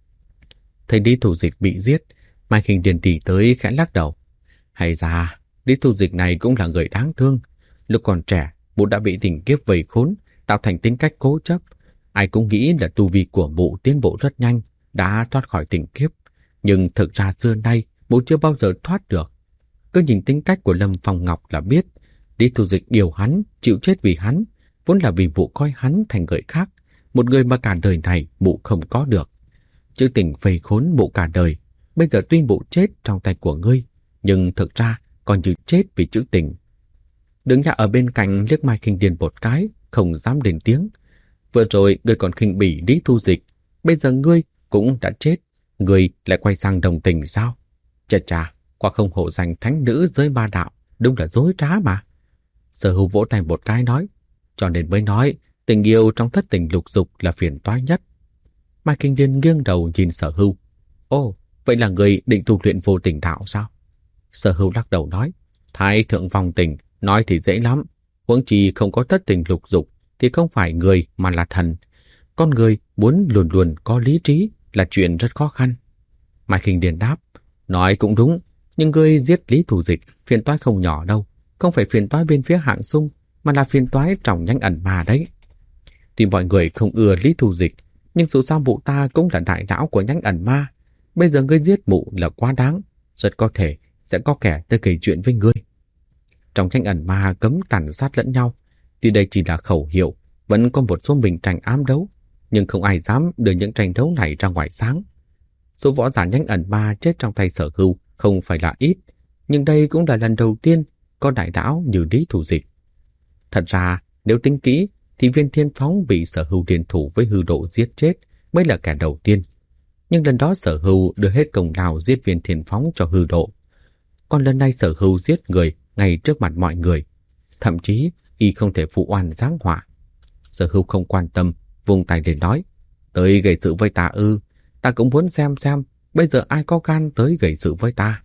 Thấy Lý Thu Dịch bị giết, Mai Khinh Điền đi tới khẽ lắc đầu. Hay ra, Lý Thu Dịch này cũng là người đáng thương. Lúc còn trẻ, mụ đã bị tình kiếp vây khốn, tạo thành tính cách cố chấp. Ai cũng nghĩ là tu vi của mụ tiến bộ rất nhanh, đã thoát khỏi tình kiếp. Nhưng thực ra xưa nay, mụ chưa bao giờ thoát được. Cứ nhìn tính cách của Lâm Phong Ngọc là biết, Lý Thu Dịch yêu hắn, chịu chết vì hắn, vốn là vì mụ coi hắn thành người khác, một người mà cả đời này mụ không có được. Chữ tình vây khốn mụ cả đời, bây giờ tuy mụ chết trong tay của ngươi, nhưng thực ra còn như chết vì chữ tình. Đứng nhà ở bên cạnh liếc Mai Khinh Điền một cái, không dám lên tiếng. Vừa rồi ngươi còn khinh bỉ Lý Thu Dịch, bây giờ ngươi cũng đã chết, ngươi lại quay sang đồng tình sao? Chà, quả không hổ danh thánh nữ giới ma đạo, đúng là dối trá mà. Sở Hưu vỗ tay một cái nói, cho nên mới nói tình yêu trong thất tình lục dục là phiền toái nhất. Mai Kinh Điền nghiêng đầu nhìn Sở Hưu. Ồ, vậy là người định tu luyện vô tình đạo sao? Sở Hưu lắc đầu nói, thái thượng vong tình, nói thì dễ lắm. Huống chi không có thất tình lục dục thì không phải người mà là thần. Con người muốn luôn luôn có lý trí là chuyện rất khó khăn. Mai Kinh Điền đáp, nói cũng đúng, nhưng ngươi giết Lý Thu Dịch phiền toái không nhỏ đâu. Không phải phiền toái bên phía Hạng Sung, mà là phiền toái trong nhánh ẩn ma đấy. Tuy mọi người không ưa Lý Thu Dịch, nhưng dù sao mụ ta cũng là đại lão của nhánh ẩn ma. Bây giờ ngươi giết mụ là quá đáng, rất có thể sẽ có kẻ tới kể chuyện với ngươi. Trong nhánh ẩn ma cấm tàn sát lẫn nhau, tuy đây chỉ là khẩu hiệu, vẫn có một số mình tranh ám đấu, nhưng không ai dám đưa những tranh đấu này ra ngoài sáng. Số võ giả nhánh ẩn ma chết trong tay Sở Hưu không phải là ít, nhưng đây cũng là lần đầu tiên có đại lão như Lý Thu Dịch. Thật ra, nếu tính kỹ, thì Viên Thiên Phóng bị Sở Hưu liên thủ với Hư Độ giết chết mới là kẻ đầu tiên. Nhưng lần đó Sở Hưu đưa hết công lao giết Viên Thiên Phóng cho Hư Độ. Còn lần này Sở Hưu giết người ngay trước mặt mọi người. Thậm chí, y không thể phụ oan giáng họa. Sở Hưu không quan tâm, vung tay lên nói, tới gây sự với ta ư, ta cũng muốn xem bây giờ ai có gan tới gây sự với ta.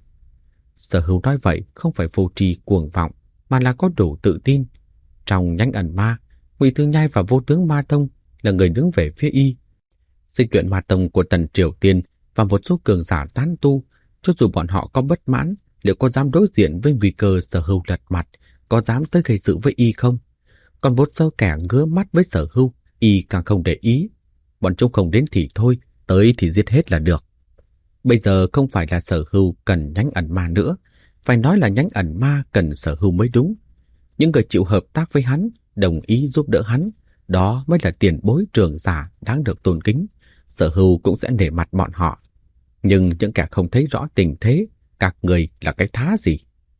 Sở Hưu nói vậy không phải vô tri cuồng vọng, mà là có đủ tự tin. Trong nhánh ẩn ma, Ngụy Thư Nhai và Vô Tướng Ma Tông là người đứng về phía y. Dịch luyện ma tông của Tần Triều Tiên và một số cường giả tán tu, cho dù bọn họ có bất mãn, liệu có dám đối diện với nguy cơ Sở Hưu lật mặt, có dám tới gây sự với y không? Còn một số kẻ ngứa mắt với Sở Hưu, y càng không để ý. Bọn chúng không đến thì thôi, tới thì giết hết là được. Bây giờ không phải là Sở Hưu cần nhánh ẩn ma nữa, phải nói là nhánh ẩn ma cần Sở Hưu mới đúng. Những người chịu hợp tác với hắn, đồng ý giúp đỡ hắn, đó mới là tiền bối trưởng giả đáng được tôn kính. Sở Hưu cũng sẽ nể mặt bọn họ. Nhưng những kẻ không thấy rõ tình thế, các người là cái thá gì?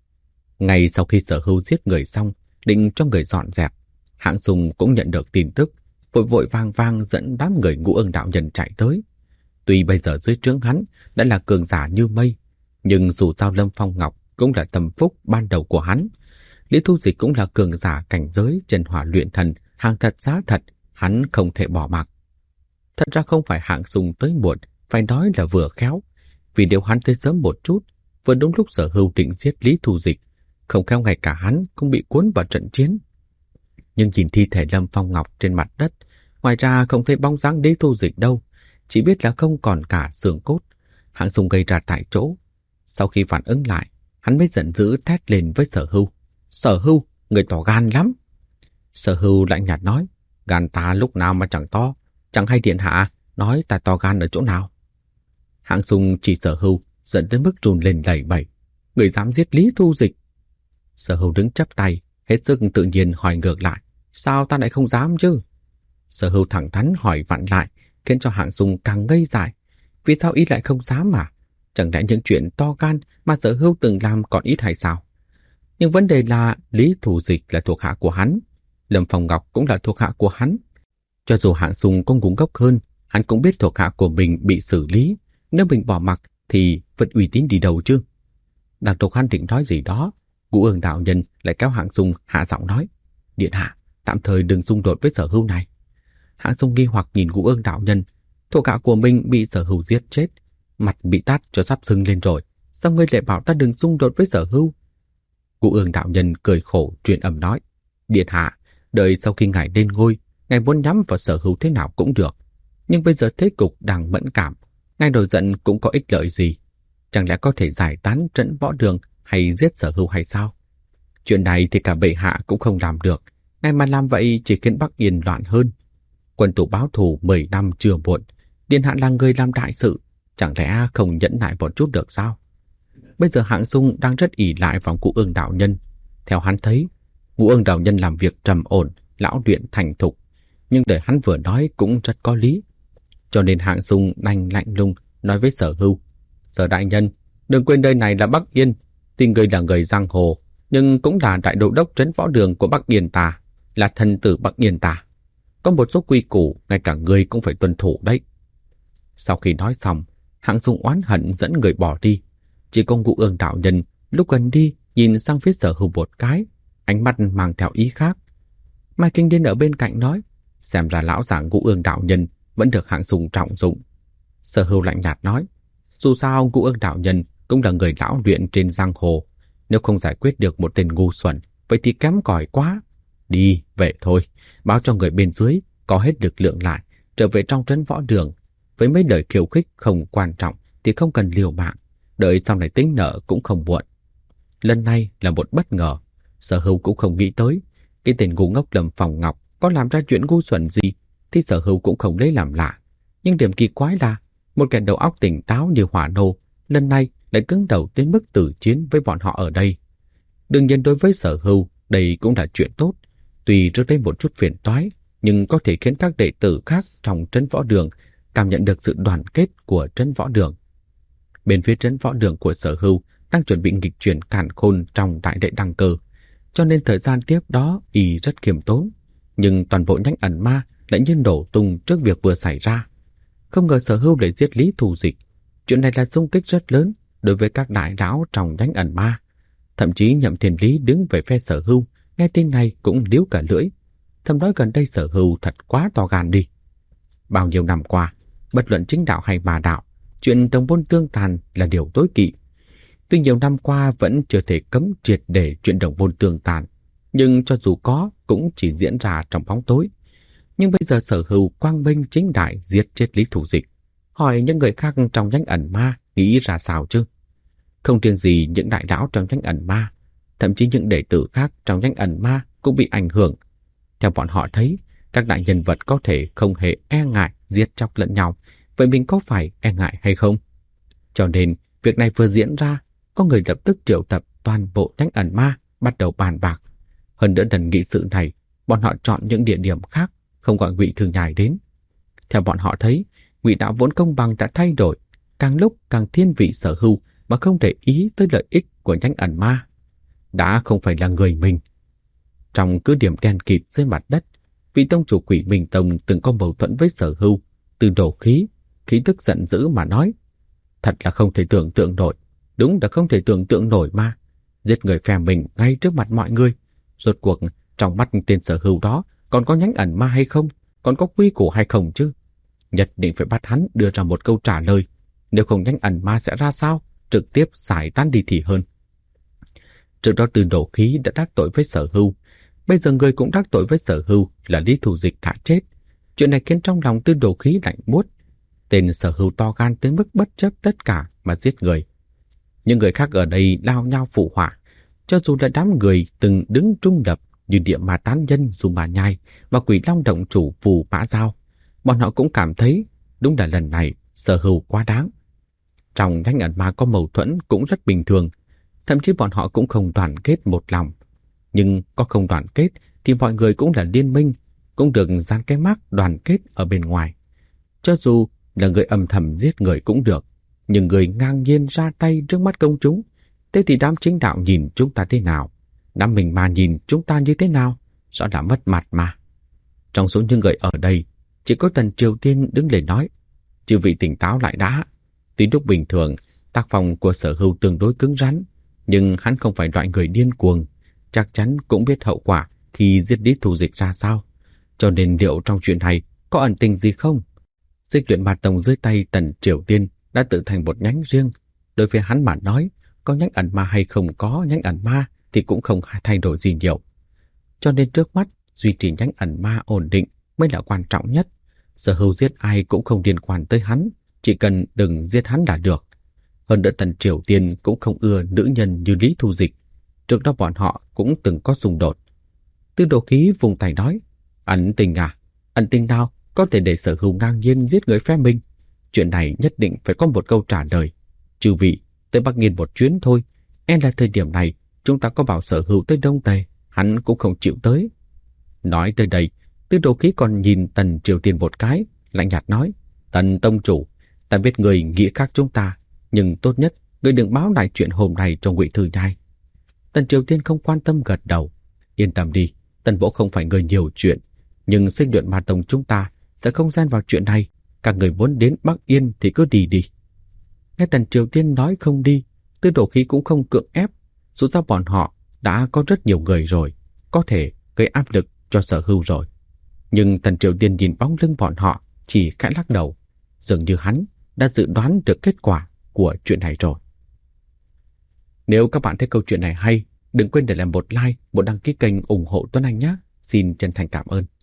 Ngay sau khi Sở Hưu giết người xong, định cho người dọn dẹp, Hạng Sung cũng nhận được tin tức, vội vội vàng dẫn đám người Ngũ Ưng đạo nhân chạy tới. Tuy bây giờ dưới trướng hắn đã là cường giả như mây, nhưng dù sao Lâm Phong Ngọc cũng là tâm phúc ban đầu của hắn. Lý Thu Dịch cũng là cường giả cảnh giới chân hỏa luyện thần, hàng thật giá thật, hắn không thể bỏ mặc. Thật ra không phải Hạng Sung tới muộn, phải nói là vừa khéo. Vì nếu hắn tới sớm một chút, vừa đúng lúc Sở Hưu định giết Lý Thu Dịch, không khéo ngay cả hắn cũng bị cuốn vào trận chiến. Nhưng nhìn thi thể Lâm Phong Ngọc trên mặt đất, ngoài ra không thấy bóng dáng Lý Thu Dịch đâu, chỉ biết là không còn cả xương cốt. Hạng Sung gây ra tại chỗ. Sau khi phản ứng lại, hắn mới giận dữ thét lên với Sở Hưu. Sở Hưu, người to gan lắm. Sở Hưu lạnh nhạt nói, gan ta lúc nào mà chẳng to, chẳng hay điện hạ nói ta to gan ở chỗ nào. Hạng Sung chỉ Sở Hưu, giận tới mức run lên lẩy bẩy. Người dám giết Lý Thu Dịch. Sở Hưu đứng chắp tay, hết sức tự nhiên hỏi ngược lại, sao ta lại không dám chứ? Sở Hưu thẳng thắn hỏi vặn lại, khiến cho Hạng Sung càng ngây dại. Vì sao y lại không dám mà? Chẳng lẽ những chuyện to gan mà Sở Hưu từng làm còn ít hay sao? Nhưng vấn đề là Lý Thu Dịch là thuộc hạ của hắn, Lâm Phong Ngọc cũng là thuộc hạ của hắn. Cho dù Hạng Sung có nguồn gốc hơn, hắn cũng biết thuộc hạ của mình bị xử lý. Nếu mình bỏ mặc thì vẫn uy tín đi đâu chứ? Đang độc hắn định nói gì đó, Ngũ Ưng đạo nhân lại kéo Hạng Sung hạ giọng nói, điện hạ, tạm thời đừng xung đột với Sở Hưu này. Hạng Sung nghi hoặc nhìn Ngũ Ưng đạo nhân, thuộc hạ của mình bị Sở Hưu giết chết, mặt bị tát cho sắp sưng lên rồi, sao ngươi lại bảo ta đừng xung đột với Sở Hưu? Ngũ Ương đạo nhân cười khổ truyền âm nói, điện hạ, đợi sau khi ngài lên ngôi, ngài muốn nhắm vào Sở Hưu thế nào cũng được. Nhưng bây giờ thế cục đang mẫn cảm, ngài nổi giận cũng có ích lợi gì? Chẳng lẽ có thể giải tán Trấn Võ Đường hay giết Sở Hưu hay sao? Chuyện này thì cả bệ hạ cũng không làm được, ngài mà làm vậy chỉ khiến Bắc Yên loạn hơn. Quân tù báo thù 10 năm chưa muộn, điện hạ là người làm đại sự, chẳng lẽ không nhẫn nại một chút được sao? Bây giờ Hạng Dung đang rất ỷ lại vào Ngũ Ương đạo nhân. Theo hắn thấy, Ngũ Ương đạo nhân làm việc trầm ổn, lão luyện thành thục, nhưng lời hắn vừa nói cũng rất có lý. Cho nên Hạng Dung đành lạnh lùng nói với Sở Hưu, Sở đại nhân, đừng quên nơi này là Bắc Yên, tuy ngươi là người giang hồ, nhưng cũng là đại đô đốc Trấn Võ Đường của Bắc Yên ta, là thần tử Bắc Yên ta. Có một số quy củ, ngay cả ngươi cũng phải tuân thủ đấy. Sau khi nói xong, Hạng Dung oán hận dẫn người bỏ đi. Chỉ có Ngũ Ương đạo nhân lúc gần đi nhìn sang phía Sở Hưu một cái, ánh mắt mang theo ý khác. Mai Kinh Điên ở bên cạnh nói, xem ra lão già Ngũ Ương đạo nhân vẫn được Hạng Dung trọng dụng. Sở Hưu lạnh nhạt nói, dù sao Ngũ Ương đạo nhân cũng là người lão luyện trên giang hồ, nếu không giải quyết được một tên ngu xuẩn, vậy thì kém cỏi quá. Đi, về thôi, báo cho người bên dưới có hết lực lượng lại, trở về trong Trấn Võ Đường. Với mấy lời khiêu khích không quan trọng thì không cần liều mạng, đợi sau này tính nợ cũng không muộn. Lần này là một bất ngờ, Sở Hưu cũng không nghĩ tới, cái tên ngu ngốc Lâm Phong Ngọc có làm ra chuyện ngu xuẩn gì thì Sở Hưu cũng không lấy làm lạ. Nhưng điểm kỳ quái là, một kẻ đầu óc tỉnh táo như Hỏa Nô, lần này lại cứng đầu đến mức tử chiến với bọn họ ở đây. Đương nhiên đối với Sở Hưu, đây cũng là chuyện tốt, tuy rước đến một chút phiền toái, nhưng có thể khiến các đệ tử khác trong Trấn Võ Đường cảm nhận được sự đoàn kết của Trấn Võ Đường. Bên phía Trấn Võ Đường của Sở Hưu đang chuẩn bị nghịch chuyển càn khôn trong đại lễ đăng cơ, cho nên thời gian tiếp đó y rất khiêm tốn, nhưng toàn bộ nhánh ẩn ma lại như nổ tung trước việc vừa xảy ra. Không ngờ Sở Hưu lại giết Lý Thù Dịch, chuyện này là xung kích rất lớn đối với các đại lão trong nhánh ẩn ma. Thậm chí Nhậm Thiên Lý đứng về phe Sở Hưu, nghe tin này cũng líu cả lưỡi, thầm nói gần đây Sở Hưu thật quá to gan đi. Bao nhiêu năm qua, bất luận chính đạo hay ma đạo, chuyện đồng môn tương tàn là điều tối kỵ. Tuy nhiều năm qua vẫn chưa thể cấm triệt để chuyện đồng môn tương tàn, nhưng cho dù có cũng chỉ diễn ra trong bóng tối. Nhưng bây giờ Sở Hưu quang minh chính đại giết chết Lý Thù Dịch, hỏi những người khác trong nhánh ẩn ma nghĩ ra sao chứ? Không riêng gì những đại lão trong nhánh ẩn ma, thậm chí những đệ tử khác trong nhánh ẩn ma cũng bị ảnh hưởng. Theo bọn họ thấy, các đại nhân vật có thể không hề e ngại giết chóc lẫn nhau, vậy mình có phải e ngại hay không? Cho nên, việc này vừa diễn ra, có người lập tức triệu tập toàn bộ nhánh ẩn ma bắt đầu bàn bạc. Hơn nữa lần nghị sự này, bọn họ chọn những địa điểm khác, không gọi Ngụy Thường Nhai đến. Theo bọn họ thấy, Ngụy đạo vốn công bằng đã thay đổi, càng lúc càng thiên vị Sở Hưu mà không để ý tới lợi ích của nhánh ẩn ma. Đã không phải là người mình. Trong cứ điểm đen kịt dưới mặt đất, vị tông chủ Quỷ Minh Tông từng có mâu thuẫn với Sở Hưu, từ đổ khí tức giận dữ mà nói, thật là không thể tưởng tượng nổi, đúng là không thể tưởng tượng nổi mà. Giết người phe mình ngay trước mặt mọi người, rốt cuộc trong mắt tên Sở Hưu đó còn có nhánh ẩn ma hay không, còn có quy củ hay không chứ? Nhất định phải bắt hắn đưa ra một câu trả lời, nếu không nhánh ẩn ma sẽ ra sao, trực tiếp giải tán đi thì hơn. Trước đó Từ Đổ Khí đã đắc tội với Sở Hưu, bây giờ người cũng đắc tội với Sở Hưu là Lý Thù Dịch đã chết. Chuyện này khiến trong lòng Từ Đổ Khí lạnh buốt. Tên Sở Hưu to gan tới mức bất chấp tất cả mà giết người. Những người khác ở đây lao nhau phụ họa, cho dù là đám người từng đứng trung lập như Địa Ma Tán Nhân Dù Bà Nhai và Quỷ Long Động Chủ Phù Mã Giao, bọn họ cũng cảm thấy đúng là lần này Sở Hưu quá đáng. Trong nhánh ẩn ma có mâu thuẫn cũng rất bình thường, thậm chí bọn họ cũng không đoàn kết một lòng. Nhưng có không đoàn kết thì mọi người cũng là liên minh, cũng được dán cái mác đoàn kết ở bên ngoài. Cho dù là người âm thầm giết người cũng được, nhưng người ngang nhiên ra tay trước mắt công chúng, thế thì đám chính đạo nhìn chúng ta thế nào? Đám mình mà nhìn chúng ta như thế nào? Rõ là mất mặt mà. Trong số những người ở đây, chỉ có Tần Triều Tiên đứng lên nói, chư vị tỉnh táo lại đã. Tuy lúc bình thường, tác phong của Sở Hưu tương đối cứng rắn, nhưng hắn không phải loại người điên cuồng, chắc chắn cũng biết hậu quả khi giết Lý Thù Dịch ra sao. Cho nên liệu trong chuyện này có ẩn tình gì không? Xích Luyện Ma Tông dưới tay Tần Triều Tiên đã tự thành một nhánh riêng, Đối với hắn mà nói, có nhánh ẩn ma hay không có nhánh ẩn ma thì cũng không thay đổi gì nhiều. Cho nên trước mắt, duy trì nhánh ẩn ma ổn định mới là quan trọng nhất. Sở Hưu giết ai cũng không liên quan tới hắn, chỉ cần đừng giết hắn là được. Hơn nữa Tần Triều Tiên cũng không ưa nữ nhân như Lý Thu Dịch. Trước đó bọn họ cũng từng có xung đột. Tư Đồ Khí vùng tay nói, ẩn tình à? Ẩn tình nào có thể để Sở Hưu ngang nhiên giết người phe mình? Chuyện này nhất định phải có một câu trả lời. Chư vị, tới Bắc Nghiên một chuyến thôi. Là thời điểm này, chúng ta có bảo Sở Hưu tới Đông Tề, hắn cũng không chịu tới. Nói tới đây, Tư Đồ Khí còn nhìn Tần Triều Tiên một cái, lạnh nhạt nói, Tần Tông Chủ, ta biết người nghĩ khác chúng ta, nhưng tốt nhất người đừng báo lại chuyện hôm nay cho Ngụy Thư Nhai. Tần Triều Tiên không quan tâm gật đầu. Yên tâm đi, Tần Vũ không phải người nhiều chuyện, nhưng Sinh Luyện Ma Tông chúng ta sẽ không xen vào chuyện này. Các người muốn đến Bắc Yên thì cứ đi đi. Nghe Tần Triều Tiên nói không đi, Tư Đồ Khí cũng không cưỡng ép. Dù sao bọn họ đã có rất nhiều người rồi, có thể gây áp lực cho Sở Hưu rồi. Nhưng Tần Triều Tiên nhìn bóng lưng bọn họ, chỉ khẽ lắc đầu. Dường như hắn đã dự đoán được kết quả của chuyện này rồi. Nếu các bạn thấy câu chuyện này hay, đừng quên để lại một like, một đăng ký kênh ủng hộ Tuấn Anh nhé. Xin chân thành cảm ơn.